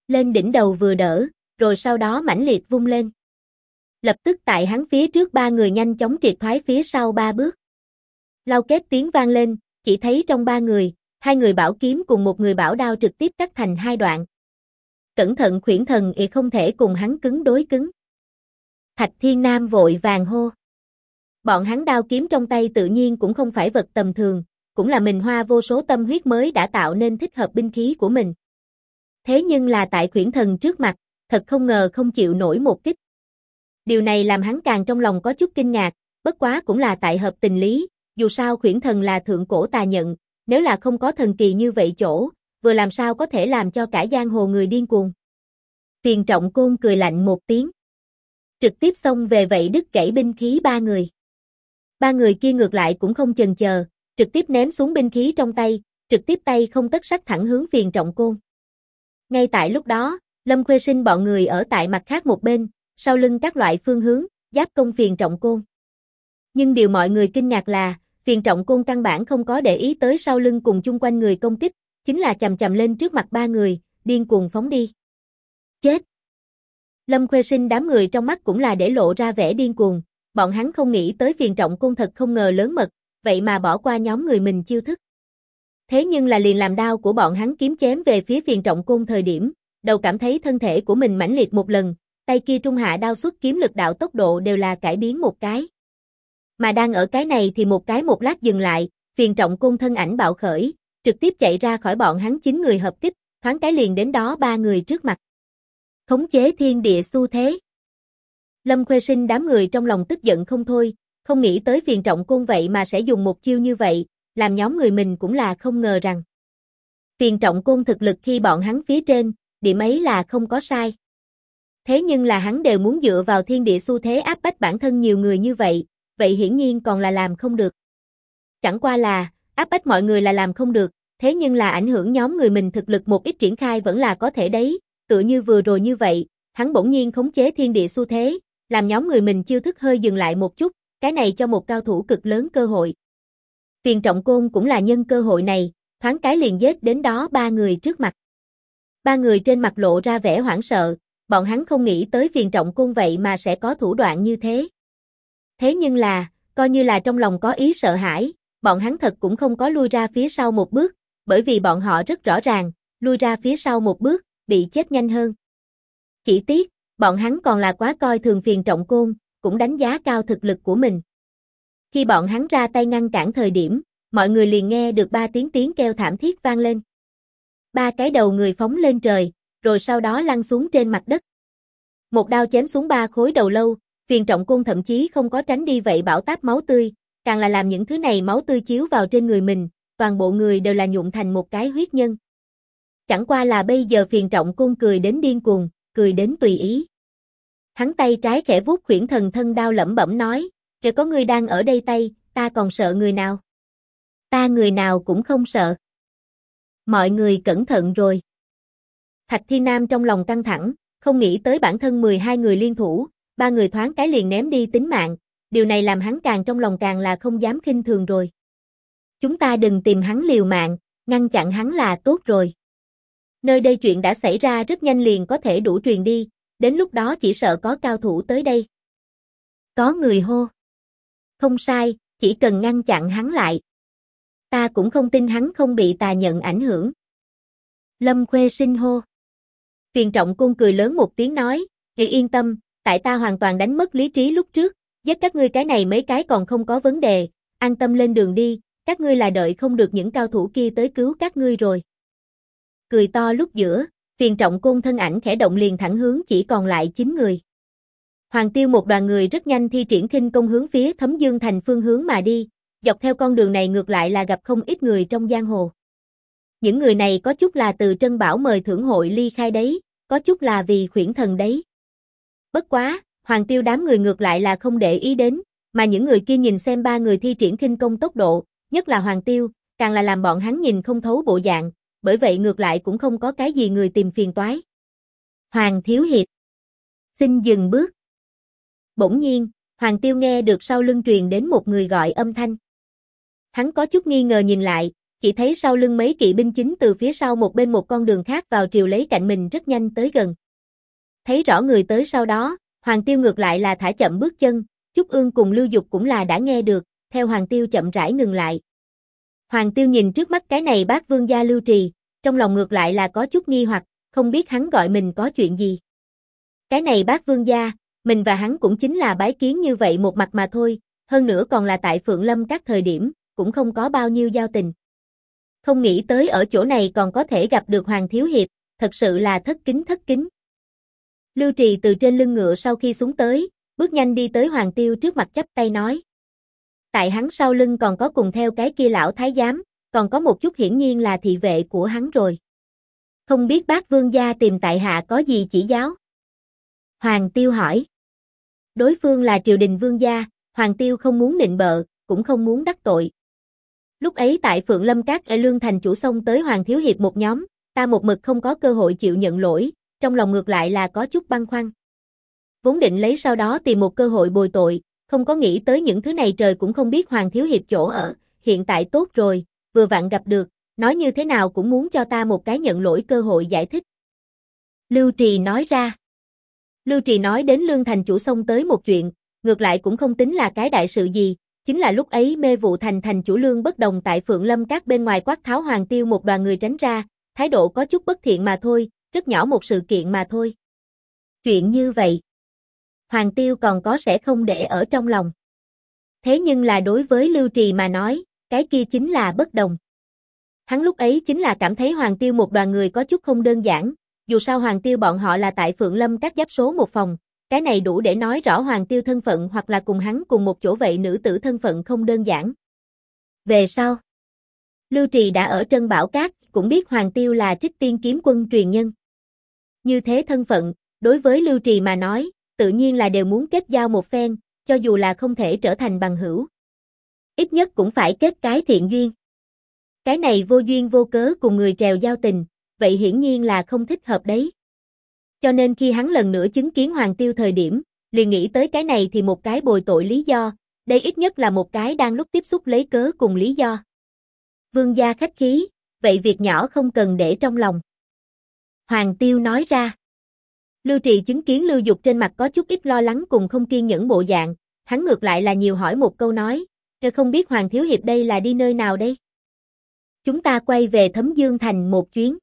lên đỉnh đầu vừa đỡ, rồi sau đó mãnh liệt vung lên. Lập tức tại hắn phía trước ba người nhanh chóng triệt thoái phía sau ba bước. Lau kết tiếng vang lên, chỉ thấy trong ba người, hai người bảo kiếm cùng một người bảo đao trực tiếp cắt thành hai đoạn. Cẩn thận Khuyển Thần Y không thể cùng hắn cứng đối cứng. Thạch Thiên Nam vội vàng hô. Bọn hắn đao kiếm trong tay tự nhiên cũng không phải vật tầm thường, cũng là mình hoa vô số tâm huyết mới đã tạo nên thích hợp binh khí của mình. Thế nhưng là tại Khuyển Thần trước mặt, thật không ngờ không chịu nổi một kích. Điều này làm hắn càng trong lòng có chút kinh ngạc, bất quá cũng là tại hợp tình lý, dù sao Khuyển Thần là thượng cổ tà nhận, nếu là không có thần kỳ như vậy chỗ, vừa làm sao có thể làm cho cả giang hồ người điên cuồng. Tiền Trọng Côn cười lạnh một tiếng. Trực tiếp xông về vậy đứt gãy binh khí ba người. Ba người kia ngược lại cũng không chần chờ, trực tiếp ném xuống binh khí trong tay, trực tiếp tay không tất sắt thẳng hướng Tiền Trọng Côn. Ngay tại lúc đó, Lâm Khuê Sinh bọn người ở tại mặt khác một bên, sau lưng các loại phương hướng, giáp công Tiền Trọng Côn. Nhưng điều mọi người kinh ngạc là, Tiền Trọng Côn căn bản không có để ý tới sau lưng cùng chung quanh người công kích, chính là chầm chầm lên trước mặt ba người, điên cuồng phóng đi. Chết! Lâm Khuê Sinh đám người trong mắt cũng là để lộ ra vẻ điên cuồng, bọn hắn không nghĩ tới Tiền Trọng Côn thật không ngờ lớn mật, vậy mà bỏ qua nhóm người mình chiêu thức. Thế nhưng là liền làm đao của bọn hắn kiếm chém về phía Tiền Trọng Côn thời điểm, đầu cảm thấy thân thể của mình mãnh liệt một lần, tay kia trung hạ đao xuất kiếm lực đạo tốc độ đều là cải biến một cái. Mà đang ở cái này thì một cái một lát dừng lại, Tiền Trọng Côn thân ảnh bạo khởi, trực tiếp chạy ra khỏi bọn hắn 9 người hợp kích, thoáng cái liền đến đó ba người trước mặt. Khống chế thiên địa xu thế. Lâm Khuê Sinh đám người trong lòng tức giận không thôi, không nghĩ tới Tiền Trọng Côn vậy mà sẽ dùng một chiêu như vậy, làm nhóm người mình cũng là không ngờ rằng. Tiền Trọng Côn thực lực khi bọn hắn phía trên, điểm ấy là không có sai. Thế nhưng là hắn đều muốn dựa vào thiên địa xu thế áp bách bản thân nhiều người như vậy hiển nhiên còn là làm không được. Chẳng qua là, áp bách mọi người là làm không được, thế nhưng là ảnh hưởng nhóm người mình thực lực một ít triển khai vẫn là có thể đấy, tựa như vừa rồi như vậy, hắn bỗng nhiên khống chế thiên địa xu thế, làm nhóm người mình chiêu thức hơi dừng lại một chút, cái này cho một cao thủ cực lớn cơ hội. Tiền Trọng Côn cũng là nhân cơ hội này, thoáng cái liền giết đến đó ba người trước mặt. Ba người trên mặt lộ ra vẻ hoảng sợ, bọn hắn không nghĩ tới Tiền Trọng Côn vậy mà sẽ có thủ đoạn như thế. Thế nhưng là, coi như là trong lòng có ý sợ hãi, bọn hắn thật cũng không có lui ra phía sau một bước, bởi vì bọn họ rất rõ ràng, lui ra phía sau một bước, bị chết nhanh hơn. Chỉ tiếc, bọn hắn còn là quá coi thường Tiền Trọng Côn, cũng đánh giá cao thực lực của mình. Khi bọn hắn ra tay ngăn cản thời điểm, mọi người liền nghe được ba tiếng kêu thảm thiết vang lên. Ba cái đầu người phóng lên trời, rồi sau đó lăn xuống trên mặt đất. Một đao chém xuống ba khối đầu lâu, Tiền Trọng Côn thậm chí không có tránh đi vậy bão táp máu tươi, càng là làm những thứ này máu tươi chiếu vào trên người mình, toàn bộ người đều là nhuộm thành một cái huyết nhân. Chẳng qua là bây giờ Tiền Trọng Côn cười đến điên cuồng, cười đến tùy ý. Hắn tay trái khẽ vuốt Khuyển Thần thân đao lẩm bẩm nói, kìa có người đang ở đây tay, ta còn sợ người nào? Ta người nào cũng không sợ. Mọi người cẩn thận rồi. Thạch Thiên Nam trong lòng căng thẳng, không nghĩ tới bản thân 12 người liên thủ, ba người thoáng cái liền ném đi tính mạng, điều này làm hắn càng trong lòng càng là không dám khinh thường rồi. Chúng ta đừng tìm hắn liều mạng, ngăn chặn hắn là tốt rồi. Nơi đây chuyện đã xảy ra rất nhanh liền có thể đủ truyền đi, đến lúc đó chỉ sợ có cao thủ tới đây. Có người hô. Không sai, chỉ cần ngăn chặn hắn lại. Ta cũng không tin hắn không bị tà nhận ảnh hưởng. Lâm Khuê Sinh hô. Tiền Trọng Côn cười lớn một tiếng nói, yên tâm, tại ta hoàn toàn đánh mất lý trí lúc trước, giết các ngươi cái này mấy cái còn không có vấn đề, an tâm lên đường đi, các ngươi là đợi không được những cao thủ kia tới cứu các ngươi rồi. Cười to lúc giữa, Tiền Trọng Côn thân ảnh khẽ động liền thẳng hướng chỉ còn lại 9 người. Hoàng Tiêu một đoàn người rất nhanh thi triển khinh công hướng phía Thấm Dương Thành phương hướng mà đi, dọc theo con đường này ngược lại là gặp không ít người trong giang hồ. Những người này có chút là từ Trân Bảo mời thưởng hội ly khai đấy, có chút là vì Khuyển Thần đấy. Bất quá, Hoàng Tiêu đám người ngược lại là không để ý đến, mà những người kia nhìn xem ba người thi triển khinh công tốc độ, nhất là Hoàng Tiêu, càng là làm bọn hắn nhìn không thấu bộ dạng, bởi vậy ngược lại cũng không có cái gì người tìm phiền toái. Hoàng Thiếu Hiệp, xin dừng bước. Bỗng nhiên, Hoàng Tiêu nghe được sau lưng truyền đến một người gọi âm thanh. Hắn có chút nghi ngờ nhìn lại, chỉ thấy sau lưng mấy kỵ binh chính từ phía sau một bên một con đường khác vào triều lấy cạnh mình rất nhanh tới gần. Thấy rõ người tới sau đó, Hoàng Tiêu ngược lại là thả chậm bước chân, Chúc Ương cùng Lưu Dục cũng là đã nghe được, theo Hoàng Tiêu chậm rãi ngừng lại. Hoàng Tiêu nhìn trước mắt cái này bác vương gia Lưu Trì, trong lòng ngược lại là có chút nghi hoặc, không biết hắn gọi mình có chuyện gì. Cái này bác vương gia, mình và hắn cũng chính là bái kiến như vậy một mặt mà thôi, hơn nữa còn là tại Phượng Lâm các thời điểm, cũng không có bao nhiêu giao tình. Không nghĩ tới ở chỗ này còn có thể gặp được Hoàng Thiếu Hiệp, thật sự là thất kính. Lưu Trì từ trên lưng ngựa sau khi xuống tới, bước nhanh đi tới Hoàng Tiêu trước mặt chắp tay nói. Tại hắn sau lưng còn có cùng theo cái kia lão thái giám, còn có một chút hiển nhiên là thị vệ của hắn rồi. Không biết bác vương gia tìm tại hạ có gì chỉ giáo? Hoàng Tiêu hỏi. Đối phương là triều đình vương gia, Hoàng Tiêu không muốn nịnh bợ, cũng không muốn đắc tội. Lúc ấy tại Phượng Lâm Các ở Lương Thành chủ xông tới Hoàng Thiếu Hiệp một nhóm, ta một mực không có cơ hội chịu nhận lỗi, trong lòng ngược lại là có chút băn khoăn. Vốn định lấy sau đó tìm một cơ hội bồi tội, không có nghĩ tới những thứ này trời cũng không biết Hoàng Thiếu Hiệp chỗ ở, hiện tại tốt rồi, vừa vặn gặp được, nói như thế nào cũng muốn cho ta một cái nhận lỗi cơ hội giải thích. Lưu Trì nói ra. Lưu Trì nói đến Lương Thành chủ xông tới một chuyện, ngược lại cũng không tính là cái đại sự gì, chính là lúc ấy Mê Vụ Thành thành chủ Lương bất đồng tại Phượng Lâm Các bên ngoài quát tháo Hoàng Tiêu một đoàn người tránh ra, thái độ có chút bất thiện mà thôi, rất nhỏ một sự kiện mà thôi. Chuyện như vậy, Hoàng Tiêu còn có sẽ không để ở trong lòng. Thế nhưng là đối với Lưu Trì mà nói, cái kia chính là bất đồng. Hắn lúc ấy chính là cảm thấy Hoàng Tiêu một đoàn người có chút không đơn giản, dù sao Hoàng Tiêu bọn họ là tại Phượng Lâm Các giáp số một phòng, cái này đủ để nói rõ Hoàng Tiêu thân phận hoặc là cùng hắn cùng một chỗ vậy nữ tử thân phận không đơn giản. Về sau, Lưu Trì đã ở Trân Bảo Các, cũng biết Hoàng Tiêu là Trích Tiên kiếm quân truyền nhân. Như thế thân phận, đối với Lưu Trì mà nói, tự nhiên là đều muốn kết giao một phen, cho dù là không thể trở thành bằng hữu. Ít nhất cũng phải kết cái thiện duyên. Cái này vô duyên vô cớ cùng người trèo giao tình, vậy hiển nhiên là không thích hợp đấy. Cho nên khi hắn lần nữa chứng kiến Hoàng Tiêu thời điểm, liền nghĩ tới cái này thì một cái bồi tội lý do, đây ít nhất là một cái đang lúc tiếp xúc lấy cớ cùng lý do. Vương gia khách khí, vậy việc nhỏ không cần để trong lòng. Hoàng Tiêu nói ra. Lưu Trì chứng kiến Lưu Dục trên mặt có chút ít lo lắng cùng không kiên nhẫn bộ dạng, hắn ngược lại là nhiều hỏi một câu nói, không biết Hoàng Thiếu Hiệp đây là đi nơi nào đây? Chúng ta quay về Thấm Dương Thành một chuyến.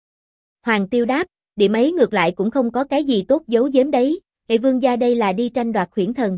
Hoàng Tiêu đáp, điểm ấy ngược lại cũng không có cái gì tốt giấu giếm đấy, vương gia đây là đi tranh đoạt Khuyển Thần.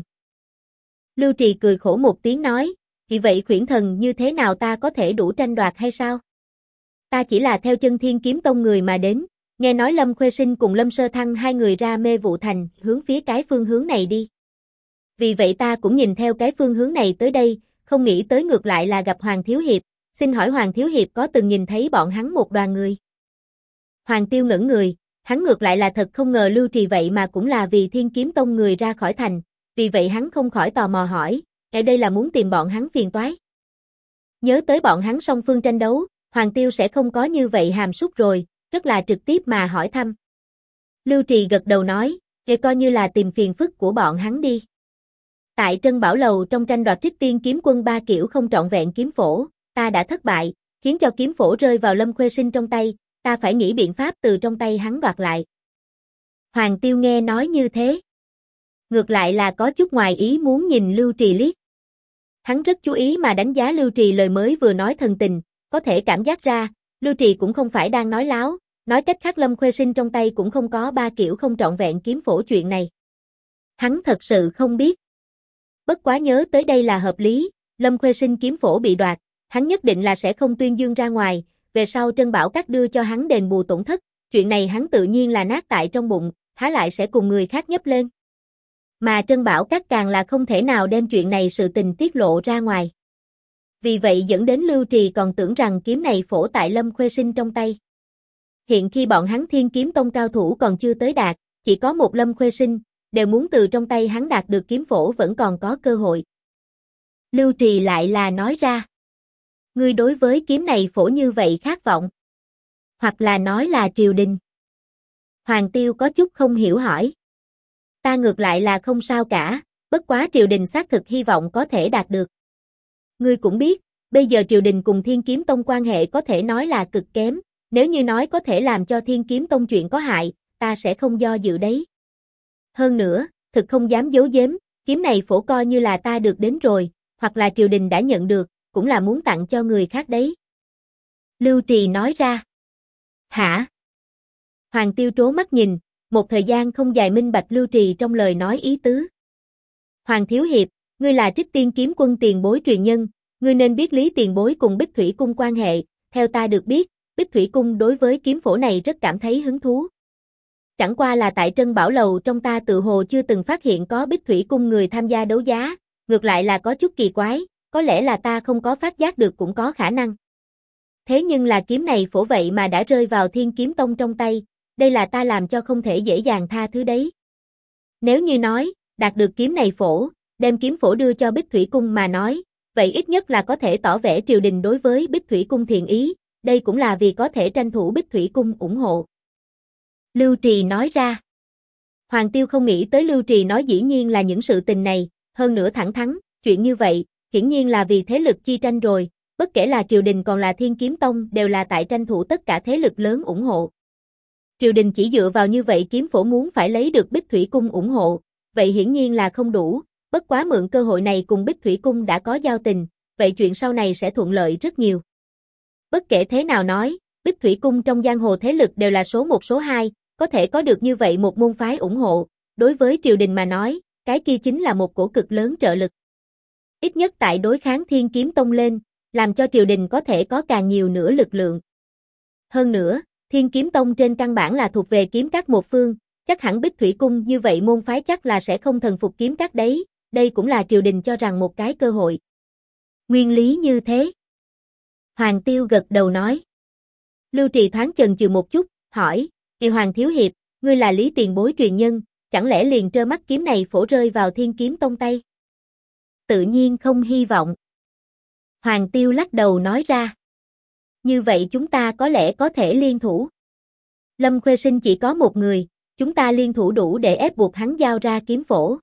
Lưu Trì cười khổ một tiếng nói, vì vậy Khuyển Thần như thế nào ta có thể đủ tranh đoạt hay sao? Ta chỉ là theo Chân Thiên Kiếm Tông người mà đến, nghe nói Lâm Khuê Sinh cùng Lâm Sơ Thăng hai người ra Mê Vụ Thành, hướng phía cái phương hướng này đi. Vì vậy ta cũng nhìn theo cái phương hướng này tới đây, không nghĩ tới ngược lại là gặp Hoàng Thiếu Hiệp, xin hỏi Hoàng Thiếu Hiệp có từng nhìn thấy bọn hắn một đoàn người? Hoàng Tiêu ngẩn người, hắn ngược lại là thật không ngờ Lưu Trì vậy mà cũng là vì Thiên Kiếm Tông người ra khỏi thành, vì vậy hắn không khỏi tò mò hỏi, ở đây là muốn tìm bọn hắn phiền toái. Nhớ tới bọn hắn song phương tranh đấu, Hoàng Tiêu sẽ không có như vậy hàm súc rồi, rất là trực tiếp mà hỏi thăm. Lưu Trì gật đầu nói, coi như là tìm phiền phức của bọn hắn đi. Tại Trân Bảo Lầu trong tranh đoạt Trích Tiên kiếm quân ba kiểu không trọn vẹn kiếm phổ, ta đã thất bại, khiến cho kiếm phổ rơi vào Lâm Khuê Sinh trong tay, ta phải nghĩ biện pháp từ trong tay hắn đoạt lại. Hoàng Tiêu nghe nói như thế, ngược lại là có chút ngoài ý muốn nhìn Lưu Trì liếc. Hắn rất chú ý mà đánh giá Lưu Trì lời mới vừa nói thần tình, có thể cảm giác ra, Lưu Trì cũng không phải đang nói láo, nói cách khác Lâm Khuê Sinh trong tay cũng không có ba kiểu không trọn vẹn kiếm phổ chuyện này. Hắn thật sự không biết. Bất quá nhớ tới đây là hợp lý, Lâm Khuê Sinh kiếm phổ bị đoạt, hắn nhất định là sẽ không tuyên dương ra ngoài, về sau Trân Bảo Các đưa cho hắn đền bù tổn thất, chuyện này hắn tự nhiên là nát tại trong bụng, há lại sẽ cùng người khác nhấc lên. Mà Trân Bảo Các càng là không thể nào đem chuyện này sự tình tiết lộ ra ngoài. Vì vậy dẫn đến Lưu Trì còn tưởng rằng kiếm này phổ tại Lâm Khuê Sinh trong tay. Hiện khi bọn hắn Thiên Kiếm Tông cao thủ còn chưa tới đạt, chỉ có một Lâm Khuê Sinh, đều muốn từ trong tay hắn đạt được kiếm phổ vẫn còn có cơ hội. Lưu Trì lại là nói ra. Ngươi đối với kiếm này phổ như vậy khát vọng. Hoặc là nói là triều đình. Hoàng Tiêu có chút không hiểu hỏi. Ta ngược lại là không sao cả, bất quá triều đình xác thực hy vọng có thể đạt được. Ngươi cũng biết, Bây giờ triều đình cùng Thiên Kiếm Tông quan hệ có thể nói là cực kém, nếu như nói có thể làm cho Thiên Kiếm Tông chuyện có hại, ta sẽ không do dự đấy. Hơn nữa, thực không dám giấu giếm, kiếm này phổ coi như là ta được đến rồi, hoặc là triều đình đã nhận được, cũng là muốn tặng cho người khác đấy. Lưu Trì nói ra. Hả? Hoàng Tiêu trố mắt nhìn, một thời gian không dài minh bạch Lưu Trì trong lời nói ý tứ. Hoàng Thiếu Hiệp, ngươi là Trích Tiên Kiếm Quân tiền bối truyền nhân, ngươi nên biết Lý tiền bối cùng Bích Thủy Cung quan hệ, theo ta được biết, Bích Thủy Cung đối với kiếm phổ này rất cảm thấy hứng thú. Chẳng qua là tại Trân Bảo Lầu trong ta tự hồ chưa từng phát hiện có Bích Thủy Cung người tham gia đấu giá, ngược lại là có chút kỳ quái, có lẽ là ta không có phát giác được cũng có khả năng. Thế nhưng là kiếm này phổ vậy mà đã rơi vào Thiên Kiếm Tông trong tay, đây là ta làm cho không thể dễ dàng tha thứ đấy. Nếu như nói, đạt được kiếm này phổ, đem kiếm phổ đưa cho Bích Thủy Cung mà nói, vậy ít nhất là có thể tỏ vẻ triều đình đối với Bích Thủy Cung thiện ý, đây cũng là vì có thể tranh thủ Bích Thủy Cung ủng hộ. Lưu Trì nói ra. Hoàng Tiêu không nghĩ tới Lưu Trì nói dĩ nhiên là những sự tình này, hơn nữa thẳng thắn, chuyện như vậy, hiển nhiên là vì thế lực chi tranh rồi, bất kể là triều đình còn là Thiên Kiếm Tông đều là tại tranh thủ tất cả thế lực lớn ủng hộ. Triều đình chỉ dựa vào như vậy kiếm phổ muốn phải lấy được Bích Thủy Cung ủng hộ, vậy hiển nhiên là không đủ, bất quá mượn cơ hội này cùng Bích Thủy Cung đã có giao tình, vậy chuyện sau này sẽ thuận lợi rất nhiều. Bất kể thế nào nói, Bích Thủy Cung trong giang hồ thế lực đều là số 1 số 2, có thể có được như vậy một môn phái ủng hộ, đối với triều đình mà nói, cái kia chính là một cổ cực lớn trợ lực. Ít nhất tại đối kháng Thiên Kiếm Tông lên, làm cho triều đình có thể có càng nhiều nữa lực lượng. Hơn nữa, Thiên Kiếm Tông trên căn bản là thuộc về kiếm các một phương, chắc hẳn Bích Thủy Cung như vậy môn phái chắc là sẽ không thần phục kiếm các đấy, đây cũng là triều đình cho rằng một cái cơ hội. Nguyên lý như thế. Hoàng Tiêu gật đầu nói. Lưu Trì thoáng chần chừ một chút, hỏi, Hoàng Thiếu Hiệp, ngươi là Lý tiền bối truyền nhân, chẳng lẽ liền trơ mắt kiếm này phổ rơi vào Thiên Kiếm Tông tay? Tự nhiên không hy vọng. Hoàng Tiêu lắc đầu nói ra. Như vậy chúng ta có lẽ có thể liên thủ. Lâm Khuê Sinh chỉ có một người, chúng ta liên thủ đủ để ép buộc hắn giao ra kiếm phổ.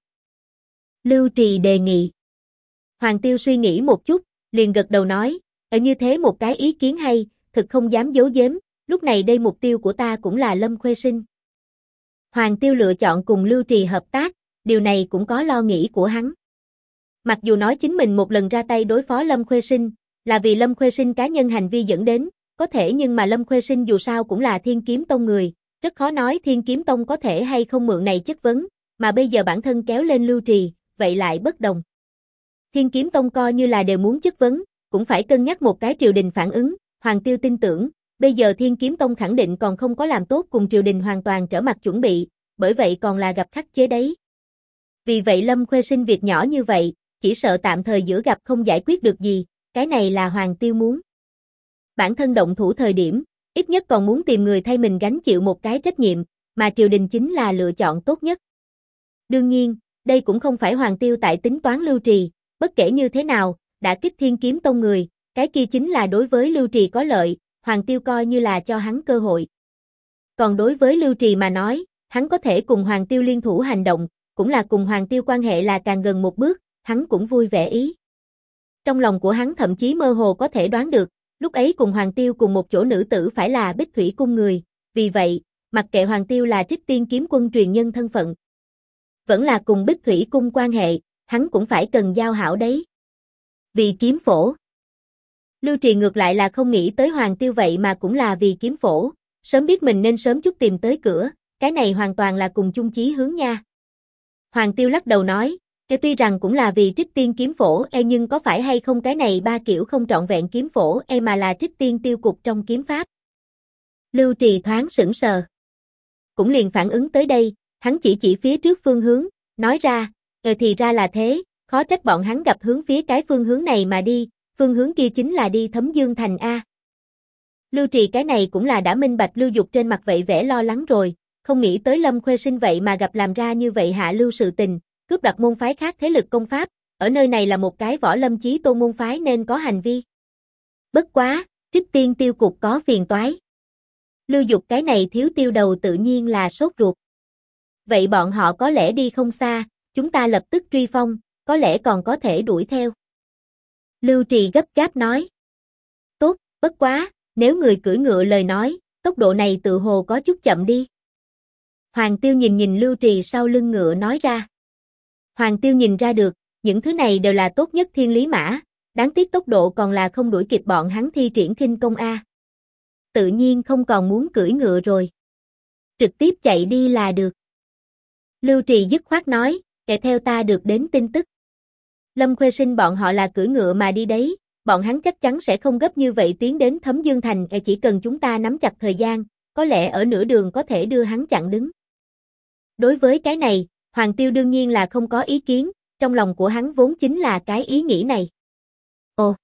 Lưu Trì đề nghị. Hoàng Tiêu suy nghĩ một chút, liền gật đầu nói, ở như thế một cái ý kiến hay, thực không dám giấu giếm, lúc này đây mục tiêu của ta cũng là Lâm Khuê Sinh. Hoàng Tiêu lựa chọn cùng Lưu Trì hợp tác, điều này cũng có lo nghĩ của hắn. Mặc dù nói chính mình một lần ra tay đối phó Lâm Khuê Sinh, là vì Lâm Khuê Sinh cá nhân hành vi dẫn đến, có thể nhưng mà Lâm Khuê Sinh dù sao cũng là Thiên Kiếm Tông người, rất khó nói Thiên Kiếm Tông có thể hay không mượn này chất vấn, mà bây giờ bản thân kéo lên Lưu Trì, vậy lại bất đồng. Thiên Kiếm Tông coi như là đều muốn chất vấn, cũng phải cân nhắc một cái triều đình phản ứng, Hoàng Tiêu tin tưởng, bây giờ Thiên Kiếm Tông khẳng định còn không có làm tốt cùng triều đình hoàn toàn trở mặt chuẩn bị, bởi vậy còn là gặp khắc chế đấy. Vì vậy Lâm Khuê Sinh việc nhỏ như vậy, chỉ sợ tạm thời giữa gặp không giải quyết được gì, cái này là Hoàng Tiêu muốn. Bản thân động thủ thời điểm, ít nhất còn muốn tìm người thay mình gánh chịu một cái trách nhiệm, mà triều đình chính là lựa chọn tốt nhất. Đương nhiên, đây cũng không phải Hoàng Tiêu tại tính toán Lưu Trì, bất kể như thế nào, đã kích Thiên Kiếm Tông người, cái kia chính là đối với Lưu Trì có lợi, Hoàng Tiêu coi như là cho hắn cơ hội. Còn đối với Lưu Trì mà nói, hắn có thể cùng Hoàng Tiêu liên thủ hành động, cũng là cùng Hoàng Tiêu quan hệ là càng gần một bước, hắn cũng vui vẻ ý. Trong lòng của hắn thậm chí mơ hồ có thể đoán được, lúc ấy cùng Hoàng Tiêu cùng một chỗ nữ tử phải là Bích Thủy Cung người, vì vậy, mặc kệ Hoàng Tiêu là Trích Tiên Kiếm Quân truyền nhân thân phận, vẫn là cùng Bích Thủy Cung quan hệ, hắn cũng phải cần giao hảo đấy. Vì kiếm phổ. Lưu Trì ngược lại là không nghĩ tới Hoàng Tiêu vậy mà cũng là vì kiếm phổ, sớm biết mình nên sớm chút tìm tới cửa, cái này hoàn toàn là cùng chung chí hướng nha. Hoàng Tiêu lắc đầu nói, tuy rằng cũng là vì Trích Tiên kiếm phổ nhưng có phải hay không cái này ba kiểu không trọn vẹn kiếm phổ mà là Trích Tiên tiêu cục trong kiếm pháp. Lưu Trì thoáng sững sờ. Cũng liền phản ứng tới đây, hắn chỉ phía trước phương hướng, nói ra, thì ra là thế, khó trách bọn hắn gặp hướng phía cái phương hướng này mà đi, phương hướng kia chính là đi Thấm Dương Thành A. Lưu Trì cái này cũng là đã minh bạch Lưu Dục trên mặt vậy vẻ lo lắng rồi, không nghĩ tới Lâm Khuê Sinh vậy mà gặp làm ra như vậy hạ lưu sự tình, cướp đoạt môn phái khác thế lực công pháp, ở nơi này là một cái võ lâm chí tôn môn phái nên có hành vi. Bất quá, Trích Tiên tiêu cục có phiền toái. Lưu Dục cái này thiếu tiêu đầu tự nhiên là sốt ruột. Vậy bọn họ có lẽ đi không xa, chúng ta lập tức truy phong, có lẽ còn có thể đuổi theo. Lưu Trì gấp gáp nói. Tốt, bất quá, nếu người cưỡi ngựa lời nói, tốc độ này tự hồ có chút chậm đi. Hoàng Tiêu nhìn Lưu Trì sau lưng ngựa nói ra. Hoàng Tiêu nhìn ra được, những thứ này đều là tốt nhất thiên lý mã, đáng tiếc tốc độ còn là không đuổi kịp bọn hắn thi triển khinh công a. Tự nhiên không còn muốn cưỡi ngựa rồi. Trực tiếp chạy đi là được. Lưu Trì dứt khoát nói, kể theo ta được đến tin tức. Lâm Khuê Sinh bọn họ là cưỡi ngựa mà đi đấy, bọn hắn chắc chắn sẽ không gấp như vậy tiến đến Thấm Dương Thành, chỉ cần chúng ta nắm chặt thời gian, có lẽ ở nửa đường có thể đưa hắn chặn đứng. Đối với cái này, Hoàng Tiêu đương nhiên là không có ý kiến, trong lòng của hắn vốn chính là cái ý nghĩ này. Ồ!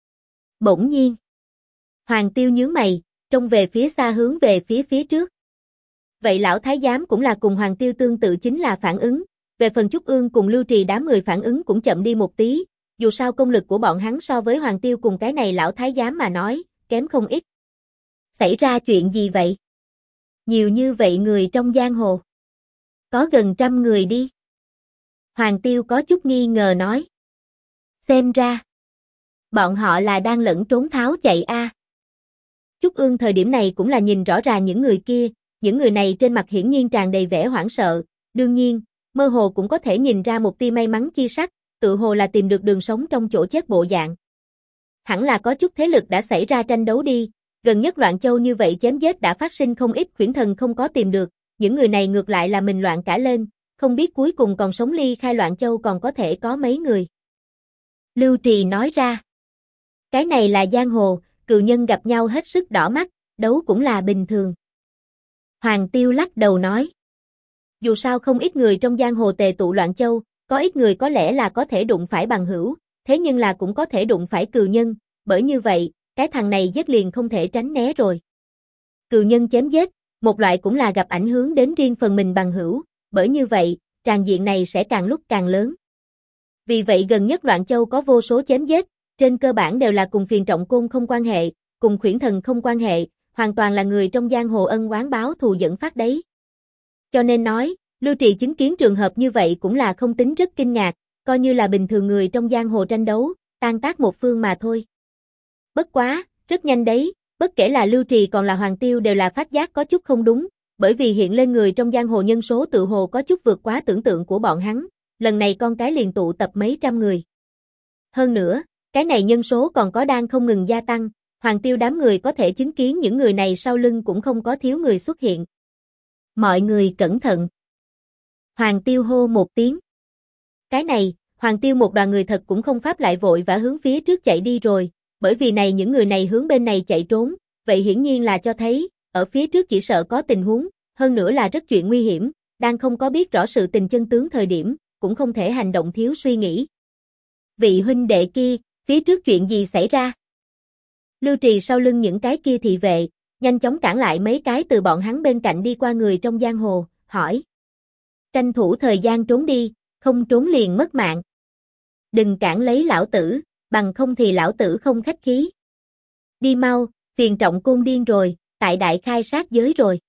Bỗng nhiên! Hoàng Tiêu nhướng mày, trông về phía xa hướng về phía trước. Vậy lão thái giám cũng là cùng Hoàng Tiêu tương tự chính là phản ứng, về phần Trúc Ương cùng Lưu Trì đám người phản ứng cũng chậm đi một tí, dù sao công lực của bọn hắn so với Hoàng Tiêu cùng cái này lão thái giám mà nói, kém không ít. Xảy ra chuyện gì vậy? Nhiều như vậy người trong giang hồ. Có gần 100 người đi. Hoàng Tiêu có chút nghi ngờ nói. Xem ra, bọn họ là đang lẫn trốn tháo chạy a. Trúc Ương thời điểm này cũng là nhìn rõ ràng những người kia, những người này trên mặt hiển nhiên tràn đầy vẻ hoảng sợ, đương nhiên, mơ hồ cũng có thể nhìn ra một tia may mắn chi sắc, tự hồ là tìm được đường sống trong chỗ chết bộ dạng. Hẳn là có chút thế lực đã xảy ra tranh đấu đi, gần nhất Loạn Châu như vậy chém giết đã phát sinh không ít, Khuyển Thần không có tìm được, những người này ngược lại là mình loạn cả lên, không biết cuối cùng còn sống ly khai Loạn Châu còn có thể có mấy người. Lưu Trì nói ra, cái này là giang hồ, cừu nhân gặp nhau hết sức đỏ mắt, đấu cũng là bình thường. Hoàng Tiêu lắc đầu nói, dù sao không ít người trong giang hồ tề tụ Loạn Châu, có ít người có lẽ là có thể đụng phải bằng hữu, thế nhưng là cũng có thể đụng phải cừu nhân, bởi như vậy, cái thằng này giết liền không thể tránh né rồi. Cừu nhân chém giết, một loại cũng là gặp ảnh hưởng đến riêng phần mình bằng hữu, bởi như vậy, tràng diện này sẽ càng lúc càng lớn. Vì vậy gần nhất Loạn Châu có vô số chém giết, trên cơ bản đều là cùng Phiền Trọng Côn không quan hệ, cùng Khuyển Thần không quan hệ, hoàn toàn là người trong giang hồ ân oán báo thù dẫn phát đấy. Cho nên nói, Lưu Trì chứng kiến trường hợp như vậy cũng là không tính rất kinh ngạc, coi như là bình thường người trong giang hồ tranh đấu, tan tác một phương mà thôi. Bất quá, rất nhanh đấy, bất kể là Lưu Trì còn là Hoàng Tiêu đều là phát giác có chút không đúng, bởi vì hiện lên người trong giang hồ nhân số tự hồ có chút vượt quá tưởng tượng của bọn hắn, lần này con cái liền tụ tập mấy trăm người. Hơn nữa, cái này nhân số còn có đang không ngừng gia tăng, Hoàng Tiêu đám người có thể chứng kiến những người này sau lưng cũng không có thiếu người xuất hiện. Mọi người cẩn thận. Hoàng Tiêu hô một tiếng. Cái này, Hoàng Tiêu một đoàn người thật cũng không pháp lại vội vã hướng phía trước chạy đi rồi, bởi vì này những người này hướng bên này chạy trốn, vậy hiển nhiên là cho thấy, ở phía trước chỉ sợ có tình huống, hơn nữa là rất chuyện nguy hiểm, đang không có biết rõ sự tình chân tướng thời điểm, cũng không thể hành động thiếu suy nghĩ. Vị huynh đệ kia, phía trước chuyện gì xảy ra? Lưu Trì sau lưng những cái kia thị vệ, nhanh chóng cản lại mấy cái từ bọn hắn bên cạnh đi qua người trong giang hồ, hỏi. Tranh thủ thời gian trốn đi, không trốn liền mất mạng. Đừng cản lấy lão tử, bằng không thì lão tử không khách khí. Đi mau, Phiền Trọng Côn điên rồi, tại đại khai sát giới rồi.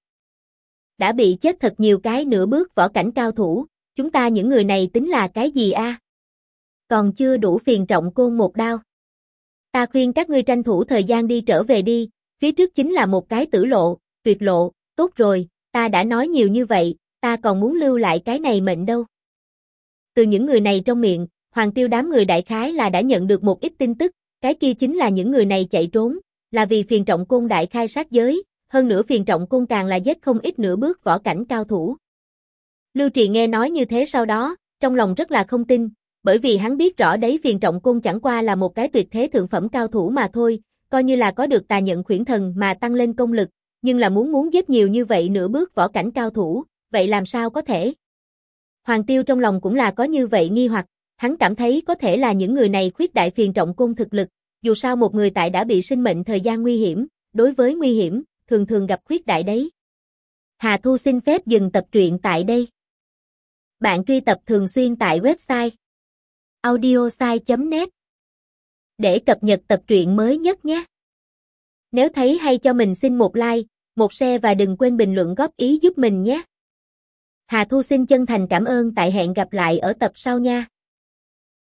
Đã bị chết thật nhiều cái nửa bước võ cảnh cao thủ, chúng ta những người này tính là cái gì a? Còn chưa đủ Phiền Trọng Côn một đao. Ta khuyên các ngươi tranh thủ thời gian đi trở về đi, phía trước chính là một cái tử lộ, tuyệt lộ, tốt rồi, ta đã nói nhiều như vậy, ta còn muốn lưu lại cái này mệnh đâu. Từ những người này trong miệng, Hoàng Tiêu đám người đại khái là đã nhận được một ít tin tức, cái kia chính là những người này chạy trốn, là vì Phiền Trọng Côn đại khai sát giới, hơn nữa Phiền Trọng Côn càng là giết không ít nửa bước võ cảnh cao thủ. Lưu Trì nghe nói như thế sau đó, trong lòng rất là không tin, bởi vì hắn biết rõ đấy Phiền Trọng Côn chẳng qua là một cái tuyệt thế thượng phẩm cao thủ mà thôi, coi như là có được tà nhận Khuyển Thần mà tăng lên công lực, nhưng là muốn giết nhiều như vậy nửa bước võ cảnh cao thủ, vậy làm sao có thể? Hoàng Tiêu trong lòng cũng là có như vậy nghi hoặc, hắn cảm thấy có thể là những người này khuyết đại Phiền Trọng Côn thực lực, dù sao một người tại đã bị sinh mệnh thời gian nguy hiểm, đối với nguy hiểm, thường thường gặp khuyết đại đấy. Hà Thu xin phép dừng tập truyện tại đây. Bạn truy tập thường xuyên tại website audiosai.net để cập nhật tập truyện mới nhất nhé. Nếu thấy hay cho mình xin một like, một share và đừng quên bình luận góp ý giúp mình nhé. Hà Thu xin chân thành cảm ơn, tại hẹn gặp lại ở tập sau nha.